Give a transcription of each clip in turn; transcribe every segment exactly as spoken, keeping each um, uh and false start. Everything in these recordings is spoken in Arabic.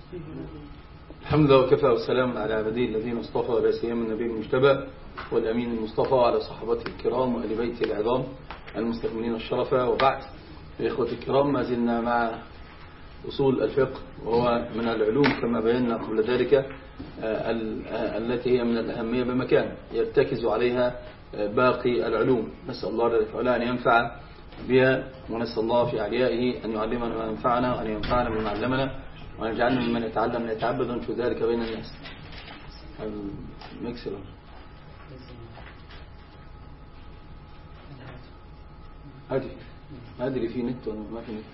الحمد لله وكفى والسلام على عباده الذين اصطفى ولا سيما النبي المجتبى والأمين المصطفى وعلى صحابته الكرام وآل بيته العظام المستكملين الشرفة. وبعد إخوة الكرام، ما زلنا مع أصول الفقه، وهو من العلوم كما بينا قبل ذلك التي هي من الأهمية بمكان يرتكز عليها باقي العلوم. نسأل الله جل وعلا أن ينفع بها، ونسأل الله في عليائه أن يعلمنا ما ينفعنا وأن ينفعنا بما علمنا وأن يجعلنا ممن يتعلم من يتعبد ونشر ذلك بين الناس. المكسر هذه هذه اللي فيه نت ولا ما في نت؟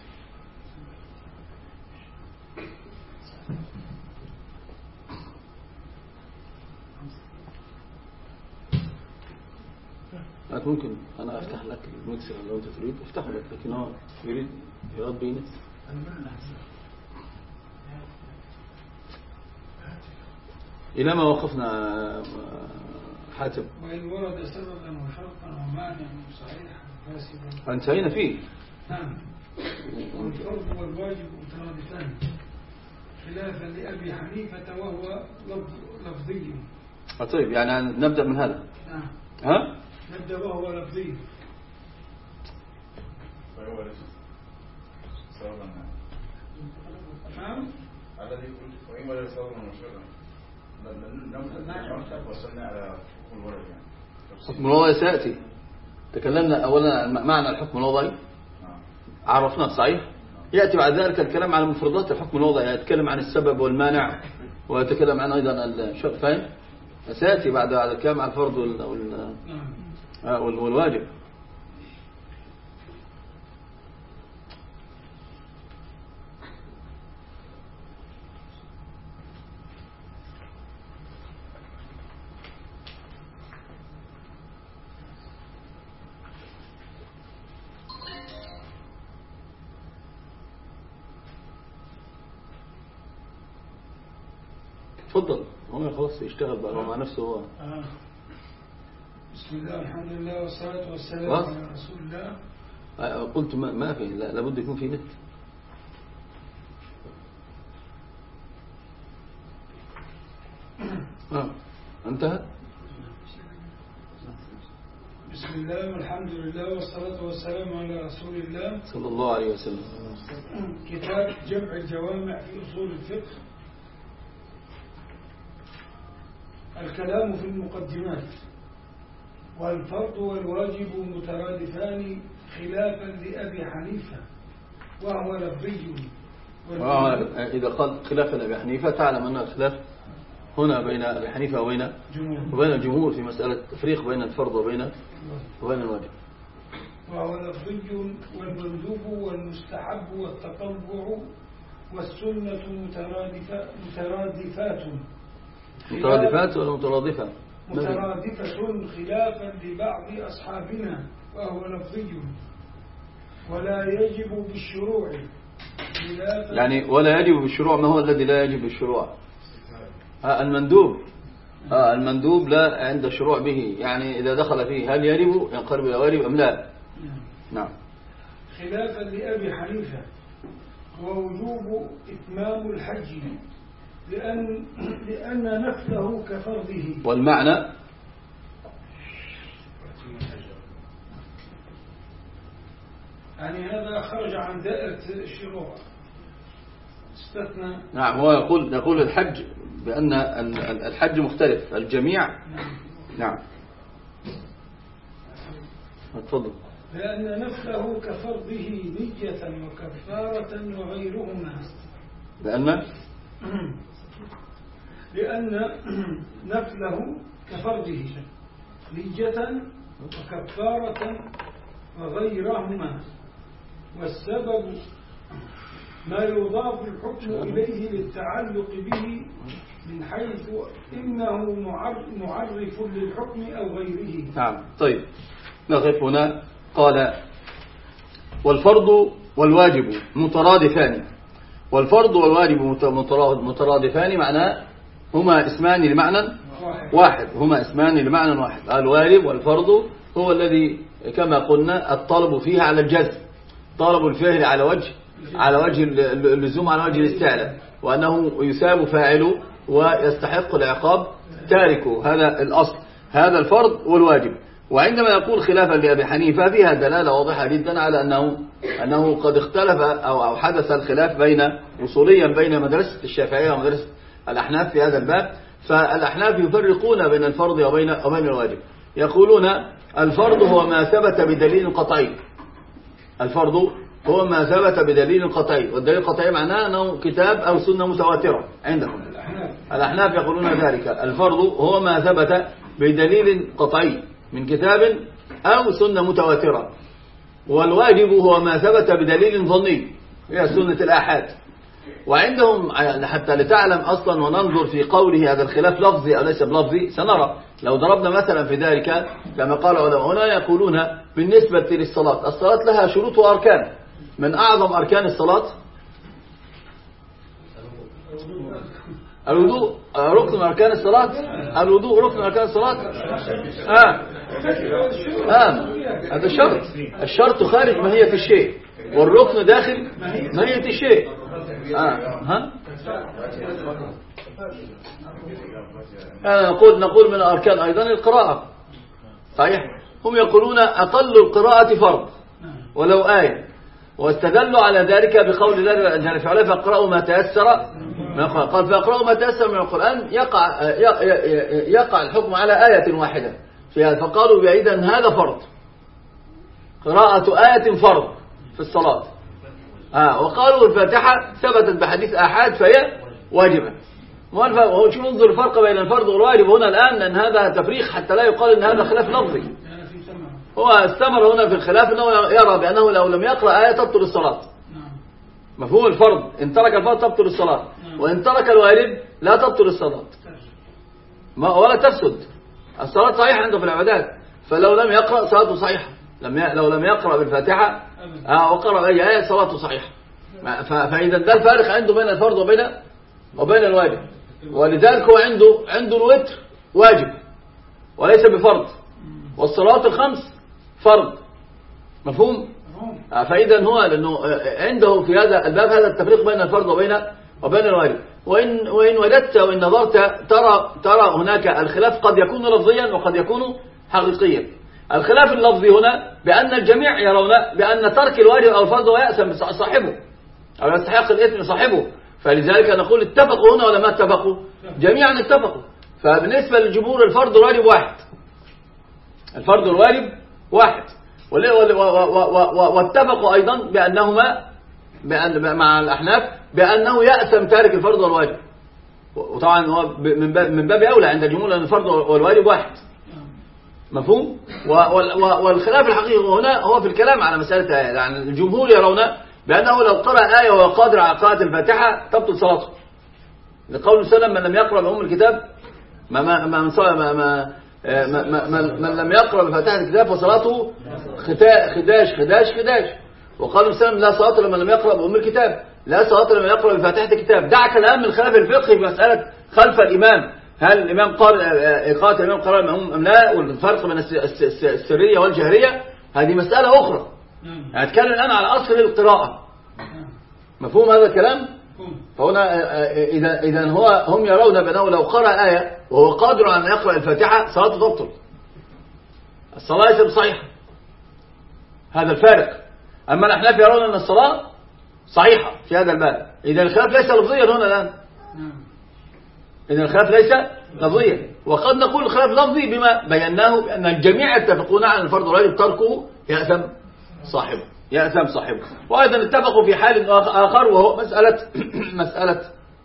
ممكن أنا أفتح لك المكسر لو أنت تريد أفتحه لك، لكن هو يريد يراد بيه نت. إلى ما وقفنا حاتم؟ وإن ورد سببا وشرطا ومانعا صحيحا فاسدا انتهينا فيه. نعم. والفرض والواجب مترادفان خلافا لأبي حنيفة وهو لفظي. طيب يعني نبدأ من هذا. نعم. ها؟ نبدأ وهو لفظي. وهو سببا. نعم. الذي يقول وإن ورد سببا وشرطا. حكم الوضعي سيأتي. تكلمنا أولا عن معنى الحكم الوضعي، عرفناه صحيح. يأتي بعد ذلك الكلام على مفردات الحكم الوضعي، يتكلم عن السبب والمانع، ويتكلم عن أيضا الشرط. فاهم؟ سيأتي بعد هذا الكلام على الفرض والواجب. تفضل. هو خلاص يشتغل بقى مع نفسه هو. آه. بسم الله الحمد لله والصلاة والسلام على رسول الله. آه. قلت ما, ما في، لا لابد يكون في نت. آه. انتهى. بسم الله والحمد لله والصلاة والسلام على رسول الله صلى الله عليه وسلم. كتاب جمع الجوامع في أصول الفقه. الكلام في المقدمات. والفرض والواجب مترادفان خلافا لأبي حنيفة وهو لفظي. إذا قال خلافا لأبي حنيفة تعلم أن الخلاف هنا بين أبي حنيفة وبين وبين الجمهور في مسألة التفريق بين الفرض وبين وبين الواجب. وهو لفظي والمندوب والمستحب والتطوع والسنة مترادفة مترادفات مترادفات ولا مترادفة؟ مترادفة خلافا لبعض أصحابنا وهو لفظي ولا يجب بالشروع. يعني ولا يجب بالشروع. ما هو الذي لا يجب بالشروع؟ آه المندوب. آه المندوب لا عند الشروع به، يعني إذا دخل فيه هل يجب ينقلب إلى واجب أم لا؟ نعم. خلافا لأبي حنيفة. ووجوب إتمام الحج لأن, لأن نفله كفرضه. والمعنى يعني هذا خرج عن دائرة الشروع استثنى. نعم. هو يقول يقول الحج بأن الحج مختلف الجميع. نعم. نعم. اتفضل. لأن نفله كفرضه نية وكفارة وغيرهما. لأن لأن نفله كفرضه نية وكفارة وغيرهما. والسبب ما يضاف الحكم إليه للتعلق به من حيث إنه معرف للحكم أو غيره. نعم. طيب نقف هنا. قال والفرض والواجب مترادفان. والفرض والواجب مترادفان معناه هما اسمان لمعنى واحد. هما اسمان لمعنى واحد. الواجب والفرض هو الذي كما قلنا الطلب فيه على الجزم، طلب الفعل على وجه على وجه اللزوم، على وجه الاستعلاء، وأنه يثاب فاعله ويستحق العقاب تاركه. هذا الأصل، هذا الفرض والواجب. وعندما يقول خلافا لأبي حنيفة فيها دلالة واضحة جدا على أنه أنه قد اختلف أو أو حدث الخلاف بين أصوليا بين مدرسة الشافعية ومدرسة الأحناف في هذا الباب. فالأحناف يفرقون بين الفرض وبين وبين الواجب. يقولون الفرض هو ما ثبت بدليل قطعي. الفرض هو ما ثبت بدليل قطعي، والدليل القطعي معناه أنه كتاب أو سنة متواترة عندهم. الأحناف يقولون ذلك. الفرض هو ما ثبت بدليل قطعي من كتاب أو سنة متواترة، والواجب هو ما ثبت بدليل ظني هي سنة الآحاد. وعندهم حتى لتعلم أصلا وننظر في قوله هذا الخلاف لفظي أو ليس بلفظي سنرى. لو ضربنا مثلا في ذلك كما قال علماؤنا يقولون بالنسبة للصلاة، الصلاة لها شروط وأركان. من أعظم أركان الصلاة الوضوء، ركن من أركان الصلاة الوضوء، ركن من أركان الصلاة. آه. آه. هذا الشرط، الشرط خارج ماهية الشيء، والركن داخل ماهية الشيء. آه. ها؟ آه. نقول نقول من الأركان أيضا القراءة. صحيح. هم يقولون أقل القراءة فرض ولو آية، واستدلوا على ذلك بقول الله جل في علاه فاقرأوا ما تيسر من القرآن. قال فاقرأوا ما تيسر من القرآن، يقع يقع الحكم على آية واحدة فيها. فقالوا بعيدا هذا فرض، قراءة آية فرض في الصلاة. آه. وقالوا الفاتحة ثبتت بحديث آحاد فهي واجبة. وشوف انظر الفرق بين الفرض والواجب هنا الآن، لأن هذا تفريق حتى لا يقال أن هذا خلاف لفظي. هو استمر هنا في الخلاف أنه يرى بأنه لو لم يقرأ آية تبطل الصلاة. مفهوم الفرض، إن ترك الفرض تبطل الصلاة، وإن ترك الواجب لا تبطل الصلاة ولا تفسد. الصلاة صحيحة عنده في العبادات، فلو لم يقرأ صلاته صحيحة. لم ي... لو لم يقرأ بالفاتحة آه وقرأ أي آية صلاته صحيحة. ف... فإذا ده الفارق عنده بين الفرض وبين وبين الواجب. ولذلك هو عنده عنده الوتر واجب وليس بفرض، والصلوات الخمس فرض. مفهوم؟ آه فإذا هو لأنه عنده في هذا الباب هذا التفريق بين الفرض وبين وبين الواجب. وإن وإن وجدت وإن نظرت ترى ترى هناك الخلاف قد يكون لفظيا وقد يكون حقيقيا. الخلاف اللفظي هنا بأن الجميع يرون بأن ترك الواجب أو الفرض هو يأثم صاحبه أو يستحق الإثم صاحبه. فلذلك نقول اتفقوا هنا ولا ما اتفقوا؟ جميعا اتفقوا. فبالنسبة للجمهور الفرض والواجب واحد، الفرض والواجب واحد. واتفقوا أيضا بأنهما بأن مع الأحناف بأنه يأثم تارك الفرض والواجب. وطبعا هو من باب من باب أولى عند الجمهور أن الفرض والواجب واحد. مفهوم؟ والخلاف الحقيقي هنا هو في الكلام على مسألة يعني الجمهور يرون بأنه لو قرأ آية وهو قادر على قراءة الفاتحة تبطل صلاته، لقول سلم من لم يقرأ بأم الكتاب ما ما ما ما ما من, من لم يقرأ بفاتحة الكتاب فصلاته خداش خداش خداش. وقالوا سلم لا صلاة لمن لم يقرأ بأم الكتاب، لا صلاة لمن يقرأ بفاتحة الكتاب. دعك الآن من الخلاف الفقهي في مسألة خلف الإمام، هل الإمام قال إقامة الإمام قرأ المأموم أم لا، والفرق بين السرية والجهرية هذه مسألة أخرى. هنتكلم الآن على أصل القراءة. مفهوم هذا الكلام؟ فهنا إذا إذا هو هم يرون بأنه لو قرأ آية وهو قادر على أن يقرأ الفاتحة صلاته تبطل، الصلاة ليست صحيحة. هذا الفارق. أما الأحناف يرون أن الصلاة صحيحة في هذا الباب. إذا الخلاف ليس لفظيا هنا الآن، إذا الخلاف ليس لفظيا. وقد نقول الخلاف لفظي بما بيناه بأن الجميع يتفقون على الفرض والواجب تركه يأثم صاحبه يأثم صاحبه. وأيضا اتفقوا في حال آخر وهو مسألة مسألة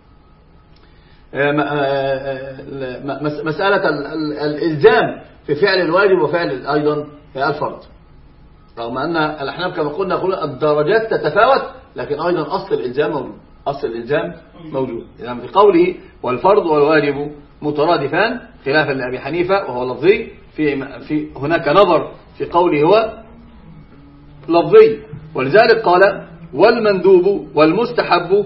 مسألة الإلزام في فعل الواجب وفعل أيضا الفرض، رغم أن الأحناف كما قلنا قلنا الدرجات تتفاوت، لكن أيضا أصل الإلزام موجود، أصل الإلزام موجود. إذا في قوله والفرض والواجب مترادفان خلافا لأبي حنيفة وهو لفظي، في في هناك نظر في قوله هو لفظي. ولذلك قال والمندوب والمستحب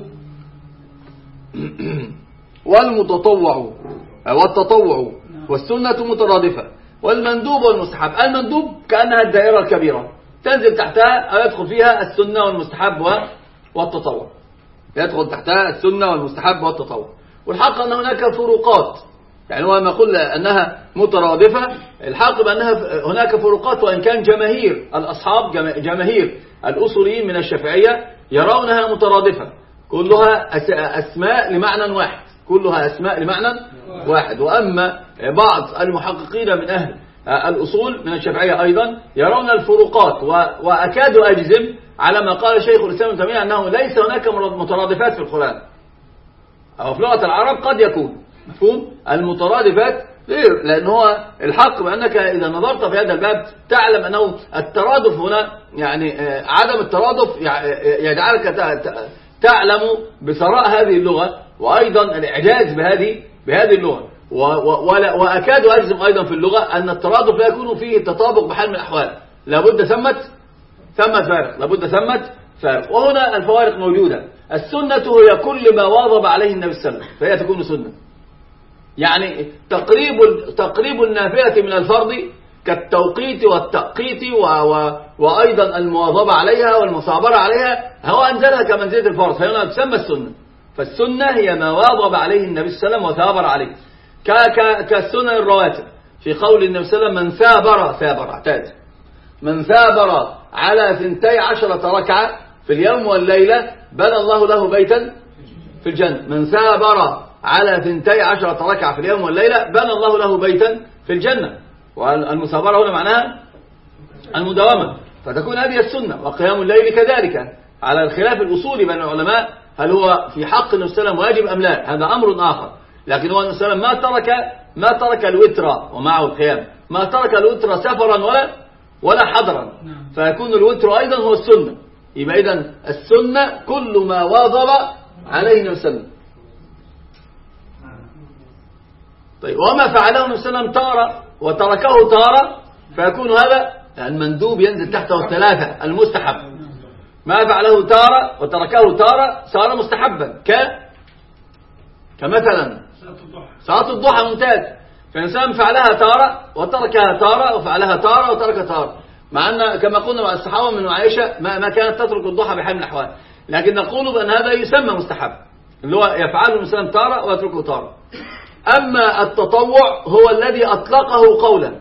والمتطوع والتطوع والسنة مترادفة. والمندوب والمستحب، المندوب كأنها الدائرة الكبيرة تنزل تحتها أو يدخل فيها السنة والمستحب والتطوع، يدخل تحتها السنة والمستحب والتطوع. والحق أن هناك فروقات، يعني هو ما يقول أنها مترادفة، الحق بأنها هناك فروقات، وإن كان جماهير الأصحاب جماهير الأصوليين من الشافعية يرونها مترادفة، كلها أسماء لمعنى واحد، كلها أسماء لمعنى واحد. وأما بعض المحققين من أهل الأصول من الشافعية أيضا يرون الفروقات، وأكاد أجزم على ما قال شيخ الإسلام ابن تيمية أنه ليس هناك مترادفات في القرآن، أو في لغة العرب قد يكون مفهوم المترادفات غير، لأن هو الحق بأنك إذا نظرت في هذا الباب تعلم أنه الترادف هنا، يعني عدم الترادف يجعلك تعلم بثراء هذه اللغة، وأيضا الإعجاز بهذه بهذه اللغة. وأكاد أجزم أيضا في اللغة أن الترادف لا يكون فيه تطابق بحال من الأحوال، لابد ثمة ثمة فارق، لابد ثمة فارق. وهنا الفوارق موجودة. السنة هي كل ما واظب عليه النبي صلى الله عليه وسلم فهي تكون سنة، يعني تقريب تقريب النافلة من الفرض كالتوقيت والتأقيت و... و... وأيضا المواظبة عليها والمصابرة عليها، هو أنزلها كمنزلة الفرض، فهنا تسمى السنة. فالسنة هي ما واظب عليه النبي صلى الله عليه وسلم وثابر عليه، ك... ك... كالسنة الرواتب، في قول النبي صلى الله عليه وسلم: من ثابر ثابر اعتاد من ثابر على ثنتي عشرة ركعة في اليوم والليلة بنى الله له بيتا في الجنة. من ثابر على ثنتي عشرة ركعة في اليوم والليلة بنى الله له بيتا في الجنة. والمثابرة هنا معناها المداومة، فتكون هذه السنة. وقيام الليل كذلك، على الخلاف الأصولي بين العلماء هل هو في حق النبي صلى الله عليه وسلم واجب أم لا، هذا أمر آخر. لكن هو النبي صلى الله عليه وسلم ما ترك ما ترك الوتر ومعه القيام، ما ترك الوتر سفرا ولا ولا حضرا، فيكون الوتر أيضا هو السنة. يبقى إذن السنة كل ما واظب عليه النبي صلى الله عليه وسلم. طيب، وما فعله النبي صلى الله عليه وسلم تارة وتركه تارة فيكون هذا المندوب ينزل تحته الثلاثة المستحب. ما فعله تارة وتركه تارة صار مستحبا، ك كمثلا صلاة الضحى، ممتاز. فإنسان فعلها تارة وتركها تارة وفعلها تارة وترك تارة، مع أن كما قلنا مع الصحابة من عائشة ما, ما كانت تترك الضحى بحال من الأحوال، لكن نقول بأن هذا يسمى مستحب، اللي هو يفعله الإنسان تارة ويتركه تارة. أما التطوع هو الذي أطلقه قولا،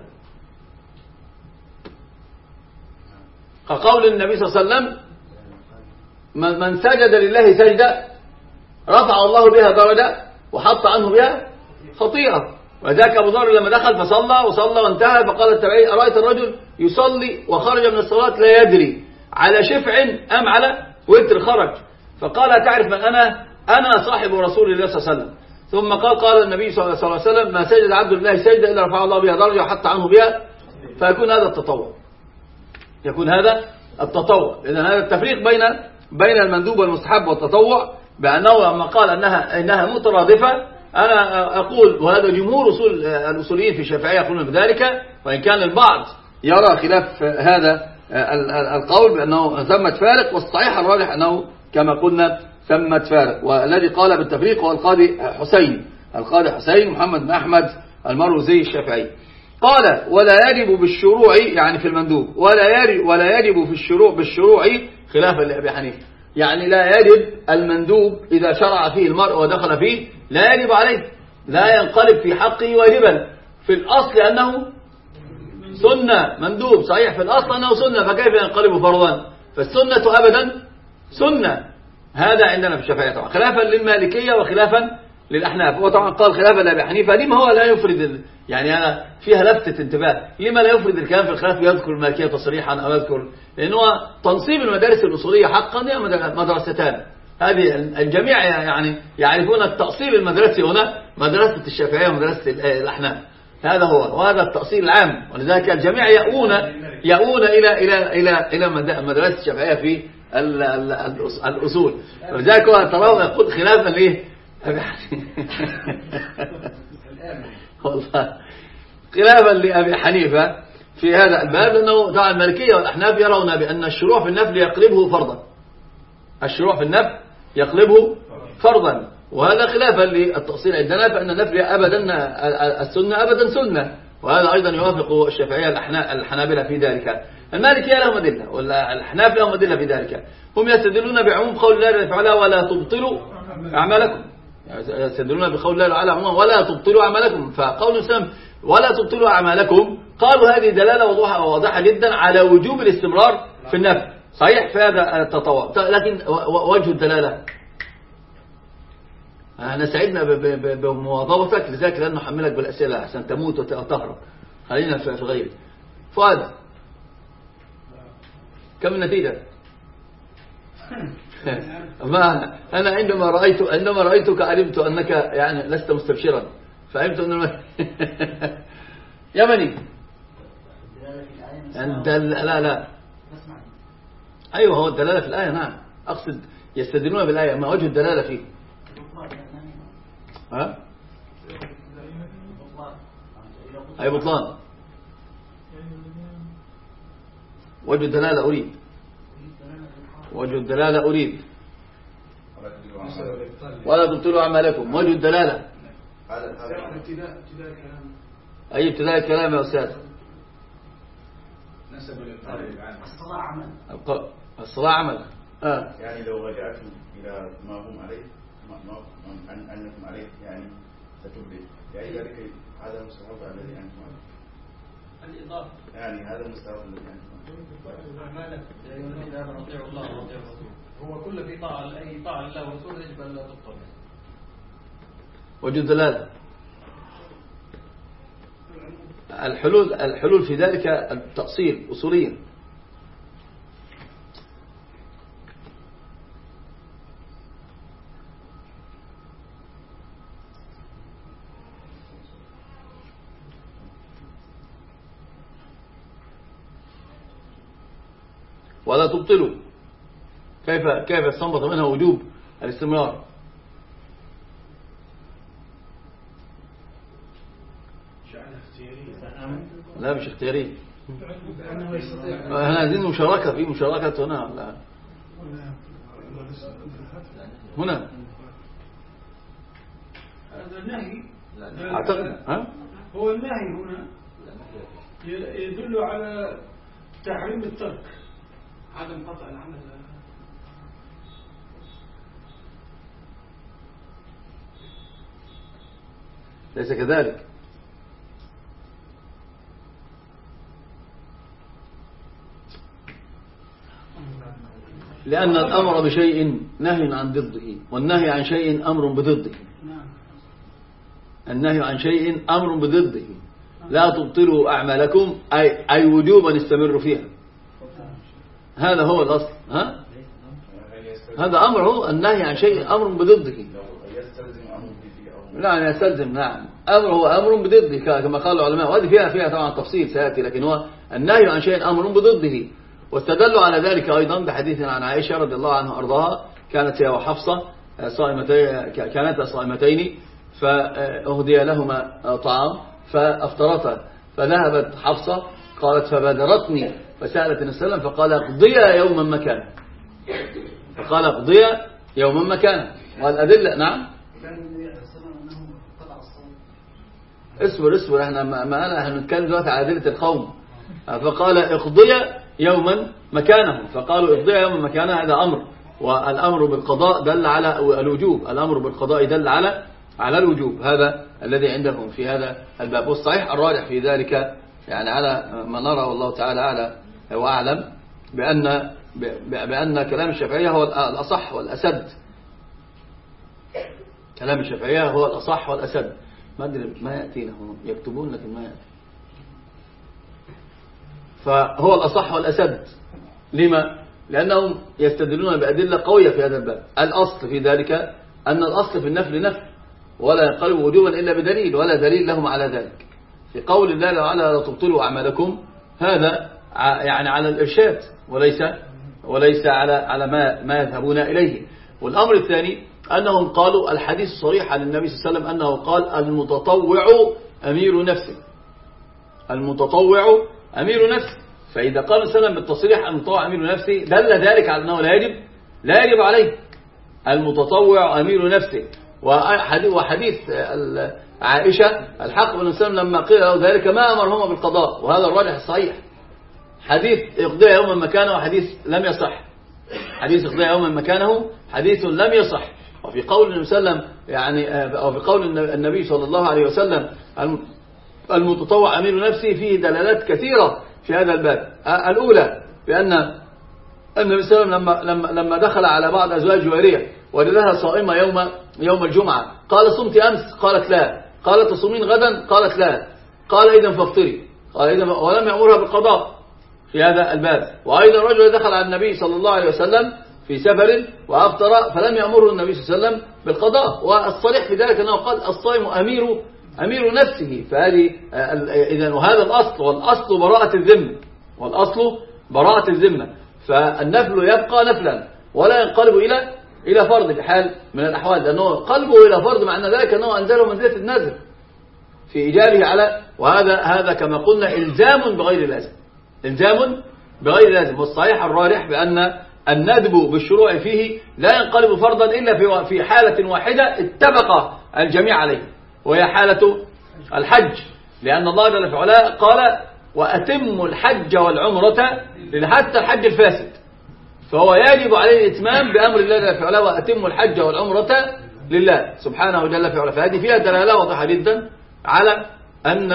كقول النبي صلى الله عليه وسلم: من سجد لله سجدة رفع الله بها درجة وحط عنه بها خطيئة. وذاك أبو ذر لما دخل فصلى وصلى وانتهى، فقال التابعي: أرأيت الرجل يصلي وخرج من الصلاة لا يدري على شفع أم على وتر خرج، فقال: تعرف من أنا؟ أنا صاحب رسول الله صلى الله عليه وسلم. ثم قال قال النبي صلى الله عليه وسلم: ما سجد عبد الله سجدة إلا رفع الله بها درجة وحط عنه بها. فيكون هذا التطوع، يكون هذا التطوع. إذن هذا التفريق بين بين المندوب والمستحب والتطوع، بأنه لما قال أنها إنها مترادفة، أنا أقول وهذا جمهور أصول الأصوليين في الشافعية يقولون بذلك، وإن كان البعض يرى خلاف هذا القول بأنه ثمة فارق، والصحيح الراجح أنه كما قلنا ثمة فارق. والذي قال بالتفريق هو القاضي حسين القاضي حسين محمد بن أحمد المروزي الشافعي. قال: ولا يجب بالشروع، يعني في المندوب، ولا يجب ولا يجب في الشروع بالشروع خلافا لأبي حنيفة، يعني لا يجب المندوب إذا شرع فيه المرء ودخل فيه لا يجب عليه، لا ينقلب في حقه واجبا. في الأصل أنه سنة، مندوب صحيح، في الأصل أنه سنة، فكيف ينقلب فرضا؟ فالسنة أبدا سنة. هذا عندنا في الشافعية طبعا، خلافا للمالكية وخلافا للأحناف. هو طبعا قال خلافا لأبي حنيفة. لما هو لا يفرد، يعني أنا فيها لفتة انتباه، لما لا يفرد الكلام في الخلاف يذكر المالكية تصريحا أو يذكر، لأنه تنصيب المدارس الأصولية حقا هي مدرستان، هذه الجميع يعني يعرفون التأصيل المدرسي هنا، مدرسة الشافعية ومدرسة الأحناف، هذا هو، وهذا التأصيل العام. ولذلك الجميع يؤون يؤون إلى إلى إلى إلى مدرسة الشافعية في الأصول. ولذلك هو تراه يقول خلافا ليه والله خلافا لأبي حنيفة في هذا الباب، أنه دعا المالكية والأحناف يرون بأن الشروع في النفل يقلبه فرضا، الشروع في النفل يقلبه فرضا، وهذا خلافا للتأصيل عندنا، فإن النفل أبدا السنة أبدا سنة، وهذا أيضا يوافق الشافعية الحنابلة في ذلك. المالكية لهم أدلة والأحناف لهم أدلة في ذلك. هم يستدلون بعموم قول الله جل وعلا ولا تبطلوا أعمالكم، يستدلون بقول الله تعالى عموما ولا تبطلوا أعمالكم. فقول الإسلام ولا تبطلوا أعمالكم قالوا هذه دلالة واضحة واضحة جدا على وجوب الاستمرار في النفل. صحيح في هذا التطوع، لكن وجه الدلالة أنا سعدنا بمواظبتك لذلك لأن نحملك بالأسئلة عشان تموت وتهرب. خلينا في غيرك. فؤاد كم النتيجة؟ ما أنا عندما رأيت عندما رأيتك علمت أنك يعني لست مستبشرا، فهمت أن الم... يمني لا لا أيوه هو الدلالة في الآية. نعم أقصد يستدلون بالآية، ما وجه الدلالة فيه؟ ها؟ أي بطلان. وجه الدلالة أريد، وجه الدلالة أريد ولا تبطلوا أعمالكم. وجه الدلالة أي ابتداء الكلام يا أستاذ؟ الصلاة عمل. الصلاة عمل. آه. يعني لو رجعتم إلى ما هم عليه ما ما أن أنكم عليه يعني ستبدي يعني ذلك هذا مستحب الذي أنتم عليه. الإضافة يعني هذا مستحب الذي أنتم عليه. أعمالك يا أيها الذين آمنوا أطيعوا الله وأطيعوا الرسول. هو كل في طاعة أي طاعة لله ورسوله يجب أن لا تبطل. وجه الدلالة الحلول الحلول في ذلك التأصيل أصوليا. ولا تبطلوا كيف كيف استنبط منها وجوب الاستمرار؟ لا مش اختياري، احنا عايزين مشاركة في مشاركة هنا لا. هنا هذا النهي اعتقد ها هو النهي هنا يدل على تحريم الترك عدم قطع العمل. ليس كذلك. لأن الأمر بشيء نهي عن ضده، والنهي عن شيء أمر بضده. النهي عن شيء أمر بضده. لا تبطلوا أعمالكم أي, أي وجوبا استمروا فيها. هذا هو الأصل. ها؟ هذا أمر، هو النهي عن شيء أمر بضده. لا يستلزم. نعم أمر هو أمر بضده كما قال العلماء، وهذه فيها فيها طبعا تفصيل سيأتي، لكن هو النهي عن شيء أمر بضده. واستدلوا على ذلك أيضا بحديث عن عائشة رضي الله عنها أرضاها، كانت هي وحفصة صائمتين، كانتا صائمتين فأهدي لهما طعام فأفطرتا، فذهبت حفصة قالت فبادرتني فسألت النبي صلى الله عليه وسلم فقال اقضيا يوما مكانا، فقال اقضيا يوما مكانا. والأدلة نعم اصبر اصبر احنا ما انا هنتكلم دلوقتي على أدلة القوم. فقال اقضيا يوما مكانه، فقالوا اقضيا يوما مكانه، هذا أمر، والأمر بالقضاء دل على الوجوب، الأمر بالقضاء دل على على الوجوب. هذا الذي عندهم في هذا الباب، والصحيح الراجح في ذلك يعني على ما نرى والله تعالى أعلى وأعلم بأن بأن كلام الشافعية هو الأصح والأسد. كلام الشافعية هو الأصح والأسد. ما أدري ما يأتي لهم يكتبون لكن ما يأتي. فهو الأصح والأسد. لما؟ لأنهم يستدلون بأدلة قوية في هذا الباب. الأصل في ذلك أن الأصل في النفل نفل، ولا ينقلب وجوبا إلا بدليل، ولا دليل لهم على ذلك. في قول الله تعالى لا تبطلوا أعمالكم، هذا يعني على الإرشاد وليس وليس على على ما ما يذهبون إليه. والأمر الثاني أنهم قالوا الحديث الصريح عن النبي صلى الله عليه وسلم أنه قال المتطوع أمير نفسه، المتطوع أمير نفسه. فإذا قال صلى الله عليه وسلم بالتصريح المتطوع أمير نفسه دل ذلك على أنه لا يجب لا يجب عليه. المتطوع أمير نفسه. وحديث عائشة الحق بن مسلم لما قيل له ذلك ما أمرهما بالقضاء، وهذا الراجح الصحيح. حديث اقضي يوما مكانه حديث لم يصح، حديث اقضي يوما مكانه حديث لم يصح. وفي قول النبي صلى الله عليه وسلم يعني أو في قول النبي صلى الله عليه وسلم المتطوع أمير نفسه فيه دلالات كثيرة في هذا الباب. الأولى بأن النبي صلى الله عليه وسلم لما لما لما دخل على بعض أزواج جوارية وجدها صائمة يوم يوم الجمعة قال صمت أمس؟ قالت لا. قال تصومين غدا؟ قالت لا. قال إذا فافطري. قال إذا، ولم يأمرها بالقضاء في هذا الباب. وأيضا رجل دخل على النبي صلى الله عليه وسلم في سفر وأفطر فلم يأمره النبي صلى الله عليه وسلم بالقضاء، والصريح في ذلك أنه قال الصائم أمير أمير نفسه. فهذه إذن وهذا الأصل، والأصل براءة الذمة، والأصل براءة الذمة. فالنفل يبقى نفلا ولا ينقلب إلى إلى فرض بحال من الأحوال، لأنه قلبه إلى فرض معنى ذلك أنه أنزله منزلة النذر في إيجابه على، وهذا هذا كما قلنا إلزام بغير لازم، إلزام بغير لازم. والصحيح الراجح بأن الندب بالشروع فيه لا ينقلب فرضا إلا في في حالة واحدة اتفق الجميع عليه، وهي حالة الحج، لأن الله جل وعلا قال وأتموا الحج والعمرة حتى الحج الفاسد، فهو يجب عليه الإتمام بأمر الله جل وعلا وأتموا الحج والعمرة لله سبحانه جل وعلا. فهذه فيها دلالة واضحة جدا على أن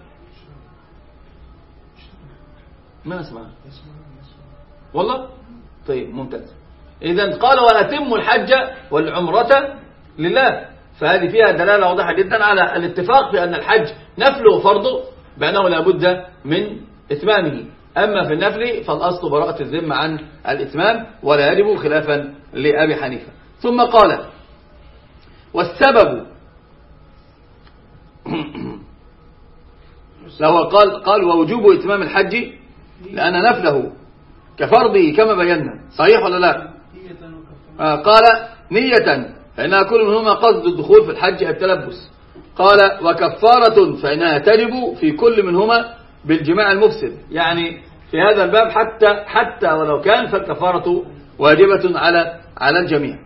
ما اسمها والله طيب ممتاز. إذن قال وأتموا الحج والعمرة لله، فهذه فيها دلالة واضحة جدا على الاتفاق بأن الحج نفله فرضه بأنه لا بد من إتمامه. أما في النفل فالأصل براءة الذمة عن الإتمام ولا يجب خلافا لأبي حنيفة. ثم قال والسبب لو قال قال ووجوب إتمام الحج لأن نفله كفرضه كما بينا، صحيح ولا لا؟ آه قال نية فإنها كل منهما قصد الدخول في الحج التلبس. قال وكفارة فإنها تجب في كل منهما بالجماع المفسد، يعني في هذا الباب حتى حتى ولو كان فالكفارة واجبة على على الجميع.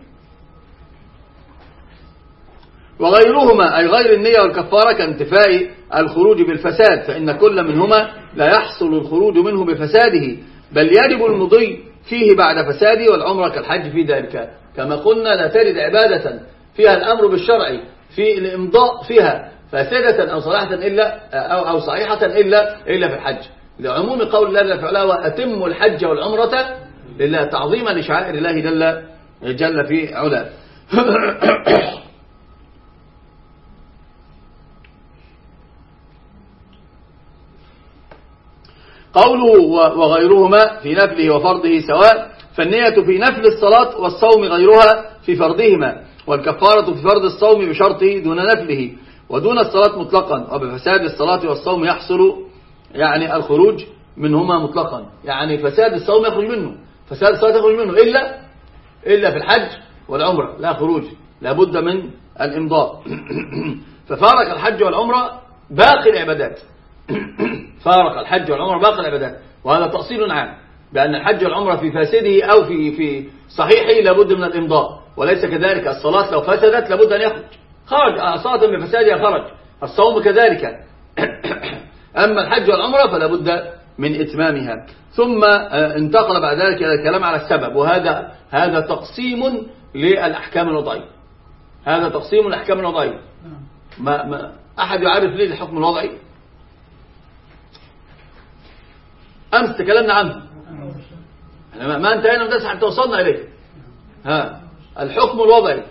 وغيرهما أي غير النية والكفارة كانتفاء الخروج بالفساد، فإن كل منهما لا يحصل الخروج منه بفساده بل يجب المضي فيه بعد فساده، والعمرة كالحج في ذلك. كما قلنا لا تجد عبادة فيها الأمر بالشرع في الإمضاء فيها فاسدة أو صحيحة إلا أو أو صحيحة إلا إلا في الحج، لعموم قول الله جل وعلا وأتموا الحج والعمرة لله تعظيما لشعائر الله جل جل في علاه. قوله وغيرهما في نفله وفرضه سواء، فالنية في نفل الصلاة والصوم غيرها في فرضهما، والكفارة في فرض الصوم بشرطه دون نفله ودون الصلاة مطلقا، وبفساد الصلاة والصوم يحصل يعني الخروج منهما مطلقا، يعني فساد الصوم يخرج منه، فساد الصلاة يخرج منه إلا إلا في الحج والعمرة لا خروج، لا بد من الإمضاء. ففارق الحج والعمرة باقي العبادات، فارق الحج والعمرة باقي العبادات، وهذا تأصيل عام بأن الحج والعمرة في فاسده أو في في صحيحه لابد من الإمضاء، وليس كذلك الصلاة لو فسدت لابد أن يخرج، خرج صلاة بفسادها خرج، الصوم كذلك. أما الحج والعمرة فلا بد من إتمامها. ثم انتقل بعد ذلك إلى الكلام على السبب، وهذا هذا تقسيم للأحكام الوضعية، هذا تقسيم الأحكام الوضعية. ما ما أحد يعرف ليه الحكم الوضعي؟ أمس تكلمنا عنه، ما انتهينا من درس حتى وصلنا إليه. ها الحكم الوضعي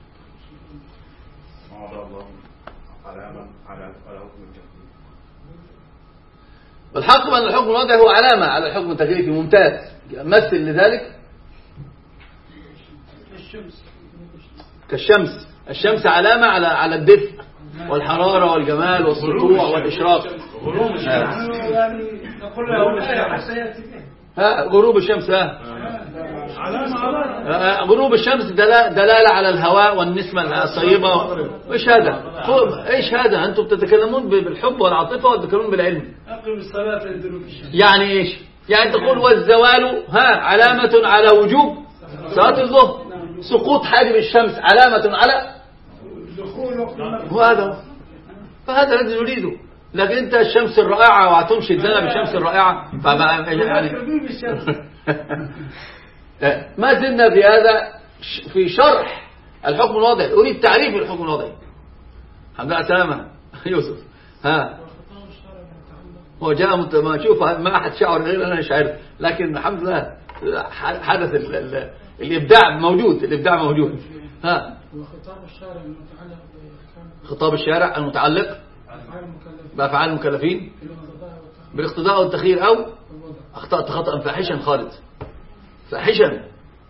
والحق أن الحكم الوضعي هو علامة على الحكم التكليفي. ممتاز، مثل لذلك كالشمس، الشمس علامة على على الدفء والحرارة والجمال والسطوع والإشراق. ها غروب الشمس، ها غروب الشمس دلالة على الهواء والنسمة الصيبة. ايش هذا؟ ايش هذا؟ انتم بتتكلمون بالحب والعاطفة وتتكلمون بالعلم. اقم الصلاة لدلوك الشمس. يعني ايش؟ يعني تقول والزوال ها علامة على وجوب صلاة الظهر، سقوط حاجب الشمس علامة على دخول وقت المغرب. وهذا فهذا الذي نريده. لكن أنت الشمس الرائعة وهتمشي الزنا بالشمس الرائعة فما يعني ما زلنا في هذا في شرح الحكم الوضعي. أريد تعريف الحكم الوضعي. الحمد لله سلامة يوسف. ها هو جاء ما شوف ما أحد شعر غير أنا مش عارف، لكن الحمد لله حدث ال ال الإبداع موجود، الإبداع موجود. ها وخطاب الشارع المتعلق خطاب الشارع المتعلق بأفعال المكلفين بالاقتضاء والتخيير أو أخطأت خطأ فاحشا خالد فاحشا.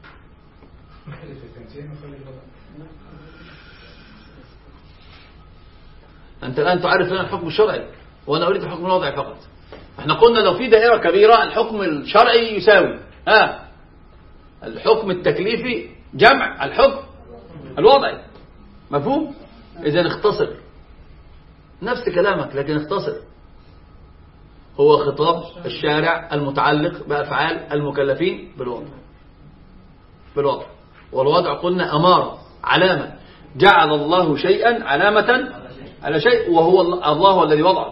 أنت الآن تعرف لنا الحكم الشرعي وأنا أريد الحكم الوضعي فقط. احنا قلنا لو في دائرة كبيرة الحكم الشرعي يساوي ها الحكم التكليفي جمع الحكم الوضعي. مفهوم؟ إذن اختصر نفس كلامك لكن اختصر. هو خطاب الشارع المتعلق بأفعال المكلفين بالوضع بالوضع والوضع قلنا أمارة علامة. جعل الله شيئا علامة على شيء وهو الله الذي وضعه،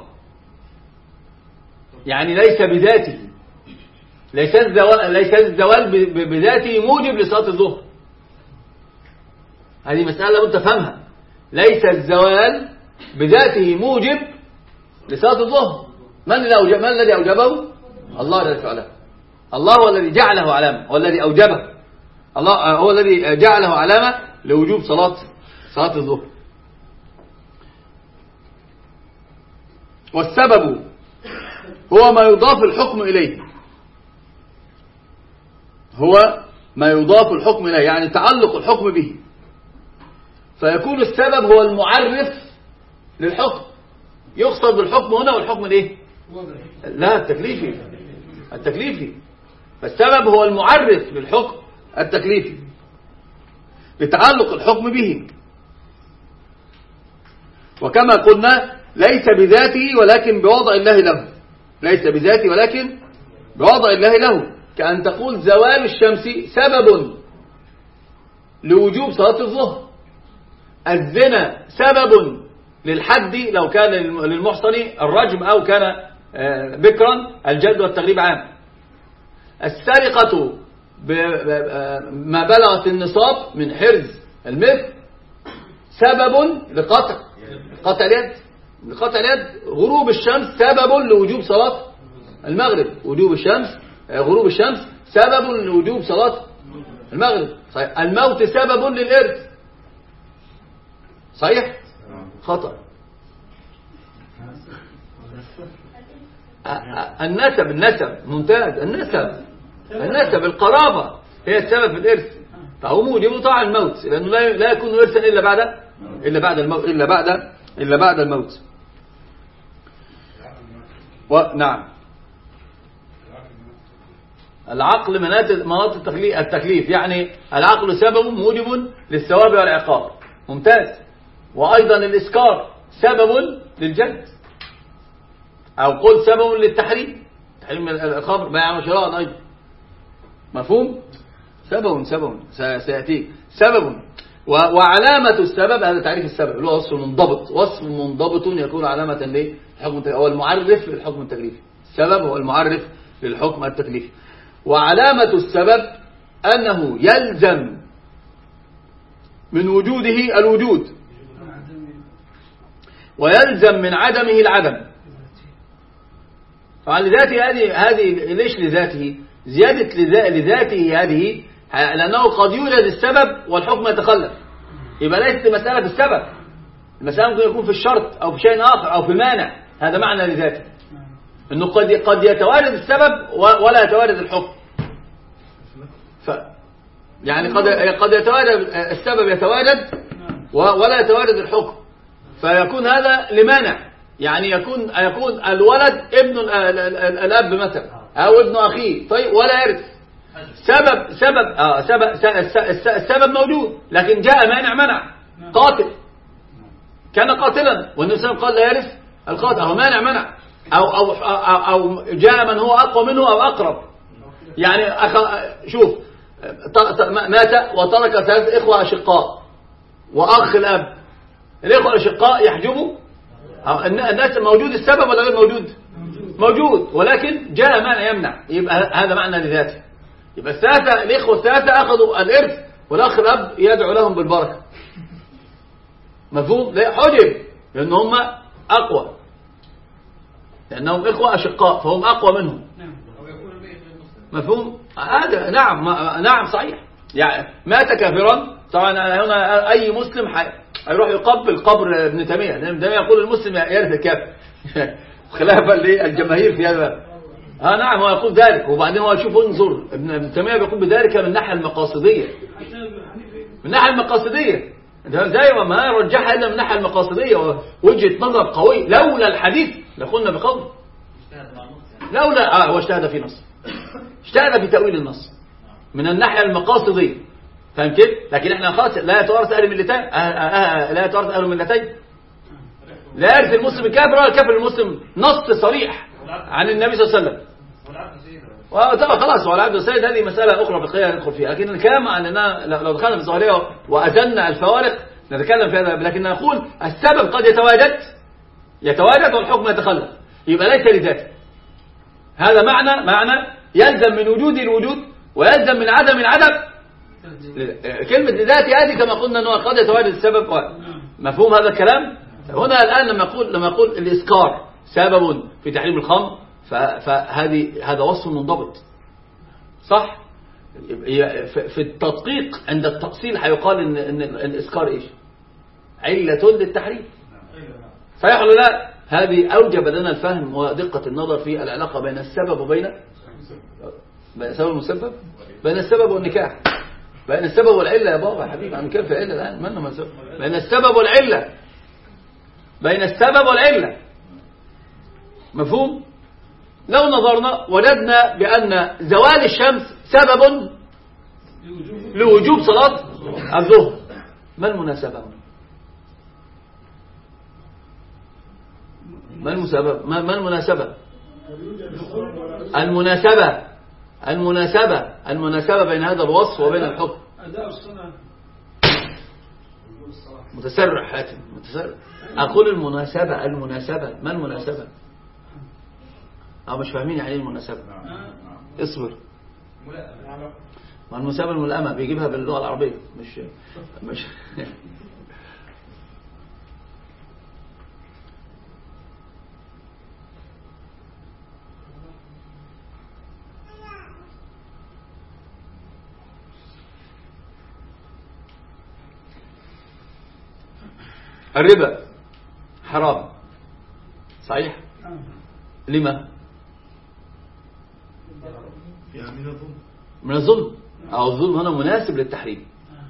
يعني ليس بذاته، ليس الزوال, ليس الزوال بذاته موجب لصلاة الظهر. هذه مسألة لابد تفهمها. ليس الزوال بذاته موجب لصلاة الظهر. من الذي من الذي أوجبه؟ الله الذي فعله. الله هو الذي جعله علامة والذي أوجبه. الله هو الذي جعله علامة لوجوب صلاة صلاة الظهر. والسبب هو ما يضاف الحكم إليه، هو ما يضاف الحكم إليه يعني تعلق الحكم به، فيكون السبب هو المعرف للحكم. يقصد بالحكم هنا والحكم الايه؟ لا التكليفي التكليفي فالسبب هو المعرف للحكم التكليفي لتعلق الحكم به. وكما قلنا ليس بذاته ولكن بوضع الله له، ليس بذاته ولكن بوضع الله له. كأن تقول زوال الشمس سبب لوجوب صلاة الظهر، الزنا سبب للحد لو كان للمحصن الرجم أو كان بكرا الجلد والتغريب عام، السرقة ما بلغت النصاب من حرز المثل سبب لقطع قطع اليد لقطع اليد، غروب الشمس سبب لوجوب صلاة المغرب، وجوب الشمس غروب الشمس سبب لوجوب صلاة المغرب. صحيح. الموت سبب للإرث، صحيح؟ خطأ. النسب النسب ممتاز، النسب النسب القرابة هي السبب في الإرث، فهو موجب طاعة الموت لأنه لا يكون إرثا إلا بعد إلا بعد الموت إلا بعد إلا بعد الموت. ونعم العقل مناط التكليف، يعني العقل سبب موجب للثواب والعقاب، ممتاز. وأيضا الإسكار سبب للجلد، أو قل سبب للتحريم، تحريم الخمر بيع وشراء أيضا، مفهوم؟ سبب سبب سيأتيك سبب. وعلامة السبب هذا تعريف السبب اللي هو وصف منضبط، وصف منضبط يكون علامة للحكم هو المعرف للحكم التكليفي. السبب هو المعرف للحكم التكليفي. وعلامة السبب أنه يلزم من وجوده الوجود ويلزم من عدمه العدم. طبعا لذاته هذه هذه ليش لذاته؟ زيادة لذاته هذه لأنه قد يوجد السبب والحكم يتخلف، يبقى ليست مسألة في السبب، المسألة ممكن يكون في الشرط أو في شيء آخر أو في مانع، هذا معنى لذاته، إنه قد قد يتوارد السبب ولا يتوارد الحكم. ف يعني قد قد يتوارد السبب يتوارد ولا يتوارد الحكم، فيكون هذا لمانع، يعني يكون يكون الولد ابن الأب مثلا أو ابن أخيه، طيب ولا يرث، سبب سبب آه سبب السبب موجود لكن جاء مانع منع، قاتل كان قاتلا والنبي صلى الله عليه وسلم قال لا يرث القاتل، أو مانع منع، أو أو أو جاء من هو أقوى منه أو أقرب، يعني أخ شوف مات وترك ثلاث إخوة أشقاء وأخ الأب، الإخوة الأشقاء يحجبوا الناس موجود السبب ولا غير موجود؟ موجود، ولكن جاء مانع يمنع، يبقى هذا معنى لذاته. يبقى الثلاثة الإخوة الثلاثة أخذوا الإرث، والأخ الأب يدعو لهم بالبركة. مفهوم؟ لا حجب لأن هم أقوى، لأنهم إخوة أشقاء فهم أقوى منهم. مفهوم؟ هذا نعم نعم صحيح. يعني مات كافرا طبعا هنا أي مسلم هيروح يقبل قبر ابن تيمية، لأن ابن تيمية يقول المسلم يرث الكافر خلافا للجماهير في هذا. اه نعم هو يقول ذلك، وبعدين هو يشوف انظر ابن تيمية بيقول بذلك من الناحية المقاصدية، من الناحية المقاصدية زي ما رجحها إلا من الناحية المقاصدية ووجهة نظر قوي. لولا الحديث لقلنا بقول، لولا اه هو اجتهد في نص، اجتهد في تأويل النص من الناحية المقاصدية، فاهم كده؟ لكن احنا خلاص لا يتوارث اهل ملتين، لا يتوارث اهل ملتين، لا يرث المسلم الكافر ولا الكافر المسلم، نص صريح عن النبي صلى الله عليه وسلم. وطبعا خلاص والعبد السيد هذه مسألة أخرى فقهية ندخل فيها، لكن الكلام عن أننا لو دخلنا في الظاهرية وأزلنا الفوارق نتكلم في هذا، لكن نقول السبب قد يتواجد يتواجد والحكم يتخلف، يبقى ليس لذاته. هذا معنى معنى يلزم من وجود الوجود ويلزم من عدم العدم. كلمة لذاته هذه كما قلنا أنه قد يتواجد السبب. مفهوم هذا الكلام؟ هنا الآن لما أقول لما أقول الإسكار سبب في تحريم الخمر، فهذه هذا وصف منضبط صح. في التدقيق عند التفصيل هيقال ان ان الاسكار ايش؟ علة للتحريم، صحيح ولا لا؟ هذه اوجب لنا الفهم ودقة النظر في العلاقة بين السبب وبين بين السبب والمسبب، بين السبب والنكاح، بين السبب والعلة. يا بابا يا حبيبي عن كيف علة الان من ما السبب؟ بين السبب والعلة، بين السبب والعلة. مفهوم؟ لو نظرنا وجدنا بأن زوال الشمس سبب لوجوب صلاة الظهر، ما المناسبة؟ ما المناسبة؟ ما المناسبة؟ المناسبة المناسبة المناسبة بين هذا الوصف وبين الحكم. متسرع حاتم متسرع. أقول المناسبة المناسبة ما المناسبة؟ أو مش فاهمين يعني ايه المناسبة؟ اصبر. ما المناسبة الملائمة بيجيبها باللغة العربية مش مش الربا حرام صحيح؟ لما؟ من الظلم، أو الظلم هنا مناسب للتحريم،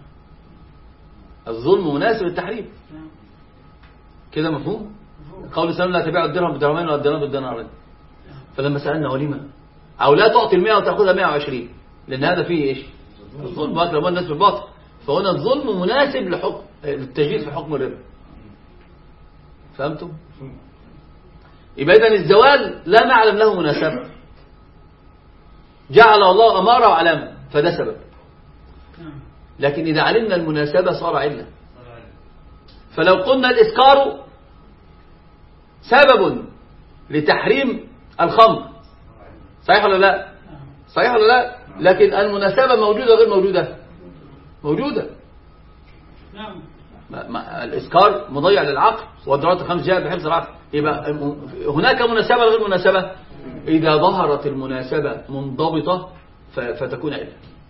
الظلم مناسب للتحريم كده. مفهوم؟ قول سلام لا تبيع الدرهم بالدرهمين ولا الدينار بالدينارين. فلما سألنا ولما أو لا تعطي المئة وتأخذها مئة وعشرين، لأن هذا فيه إيش؟ الظلم وأكل أموال الناس بالباطل. فهنا الظلم مناسب لحكم التجديد في حكم الربا. فهمتم؟ يبقى إذن الزوال لا نعلم له مناسبة، جعل الله أمارة وعلامة فده سبب، لكن إذا علمنا المناسبة صار علة. فلو قلنا الإسكار سبب لتحريم الخمر صحيح ولا لا؟ صحيح ولا لا؟ لكن المناسبة موجودة غير موجودة؟ موجودة. نعم. الإسكار مضيع للعقل والضرورات الخمس جاءت بحفظ العقل. يبقى هناك مناسبة غير مناسبة. إذا ظهرت المناسبة منضبطة فتكون علة،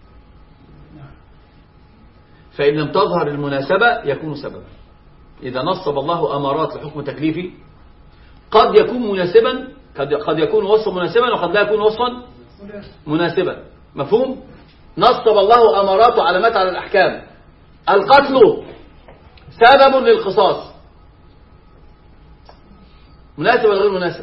فإن لم تظهر المناسبة يكون سببا. إذا نصب الله أمارات لحكم تكليفي قد يكون مناسبا، قد يكون وصفا مناسبا وقد لا يكون وصفا مناسبا. مفهوم؟ نصب الله أمارات وعلامات على الأحكام. القتل سبب للقصاص، مناسب ولا غير مناسب؟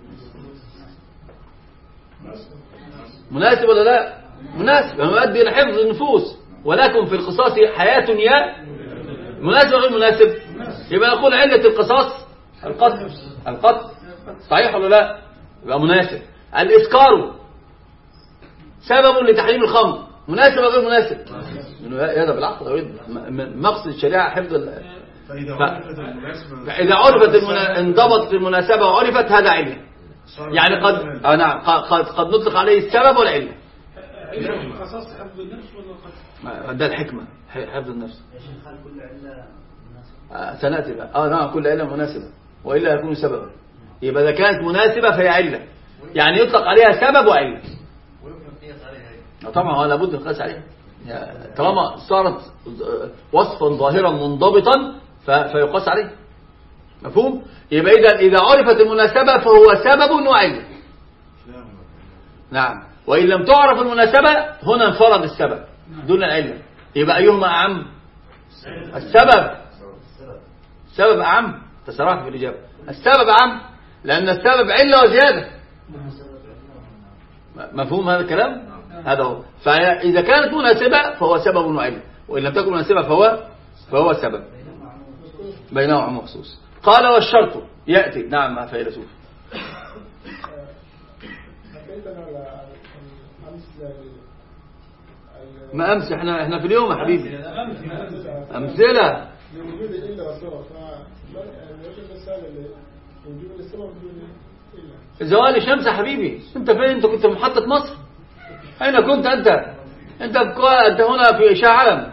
مناسب ولا لا؟ مناسب، يؤدي إلى حفظ النفوس، ولكم في القصاص حياة يا مناسب ولا غير مناسب؟ يبقى نقول علة القصاص القتل، القتل صحيح ولا لا؟ يبقى مناسب. الإسكار سبب لتحريم الخمر، مناسب ولا غير مناسب؟ هذا بالعقل. مقصد الشريعة حفظ فإذا ف... عرفت المناسبة فإذا عرفت المنا... انضبطت المناسبة وعرفت هذا علة. يعني قد آه نعم قد قد نطلق عليه السبب والعلة. خصص حفظ النفس ولا ده الحكمة حفظ النفس. يا شيخ هل كل علة مناسبة؟ آه سنأتي بقى. اه نعم كل علة مناسبة وإلا يكون سببا. يبقى إذا كانت مناسبة فهي علة، يعني يطلق عليها سبب وعلة. ويمكن القياس عليها. طبعا ولا بد من القياس عليها طالما صارت وصفا ظاهرا منضبطا فيقاس عليه. مفهوم؟ يبقى إذا إذا عرفت المناسبة فهو سبب وعلة. نعم. وإن لم تعرف المناسبة هنا انفرد السبب دون العلة. يبقى أيهما أعم؟ السبب. السبب أعم. تسرعت في الإجابة. السبب أعم لأن السبب علة وزيادة. مفهوم هذا الكلام؟ هذا هو. فإذا كانت مناسبة فهو سبب وعلة، وإن لم تكن مناسبة فهو فهو سبب بينهما عموم مخصوص. قال والشرط يأتي. نعم مع فيلسوف. ما أمس احنا احنا في اليوم يا حبيبي أمثلة لوجود إلا وصرف زوال الشمس يا حبيبي. انت فين؟ انت كنت في محطة مصر؟ اين كنت انت؟ انت انت هنا في إشاع علم.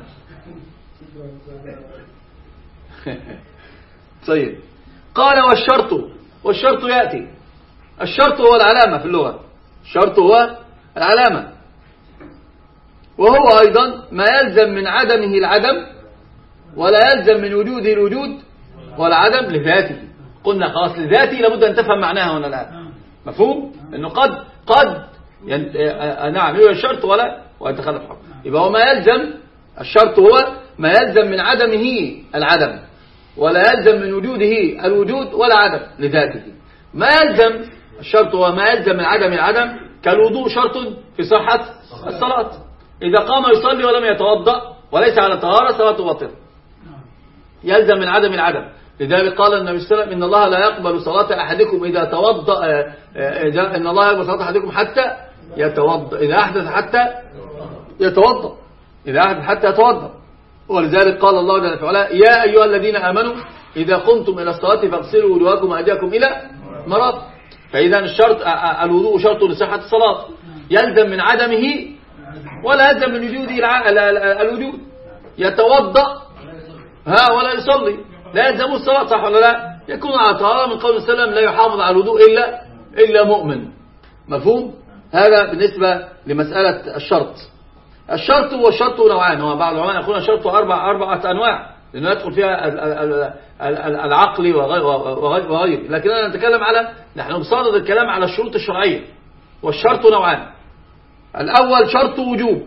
طيب قال والشرط. والشرط يأتي. الشرط هو العلامة في اللغة. الشرط هو العلامة، وهو أيضا ما يلزم من عدمه العدم ولا يلزم من وجوده الوجود ولا عدم لذاته. قلنا خلاص لذاته لابد أن تفهم معناها هنا الآن. مفهوم؟ أنه قد قد ينت... نعم هو الشرط ولا ويتخلف حكم. يبقى هو ما يلزم. الشرط هو ما يلزم من عدمه العدم ولا يلزم من وجوده الوجود ولا عدم لذاته. ما يلزم الشرط هو ما يلزم من عدم العدم كالوضوء شرط في صحة الصلاة. إذا قام يصلي ولم يتوضأ وليس على طهارة صلاته باطلة. يلزم من عدم العدم. لذلك قال النبي صلى الله عليه وسلم إن الله لا يقبل صلاة أحدكم إذا توضأ إذا إن الله يقبل صلاة أحدكم حتى يتوضأ إذا أحدث حتى يتوضأ إذا أحدث حتى يتوضأ. ولذلك قال الله جل وعلا يا أيها الذين آمنوا إذا قمتم إلى الصلاة فاغسلوا وجوهكم وأيديكم إلى مرافق. فإذا الشرط الوضوء شرط لصحة الصلاة. يلزم من عدمه ولا يلزم من وجوده الوجود. يتوضأ ها ولا يصلي لا يلزم الصلاة صح ولا لا؟ يكون على طهارة من قول السلام لا يحافظ على الوضوء إلا إلا مؤمن. مفهوم؟ هذا بالنسبة لمسألة الشرط. الشرط هو الشرط نوعان. هو بعض العلماء يقولون الشرط أربع أربعة أنواع لأنه يدخل فيها العقل وغيره. لكن أنا نتكلم على نحن نصادر الكلام على الشروط الشرعية. والشرط نوعان. الأول شرط وجوب.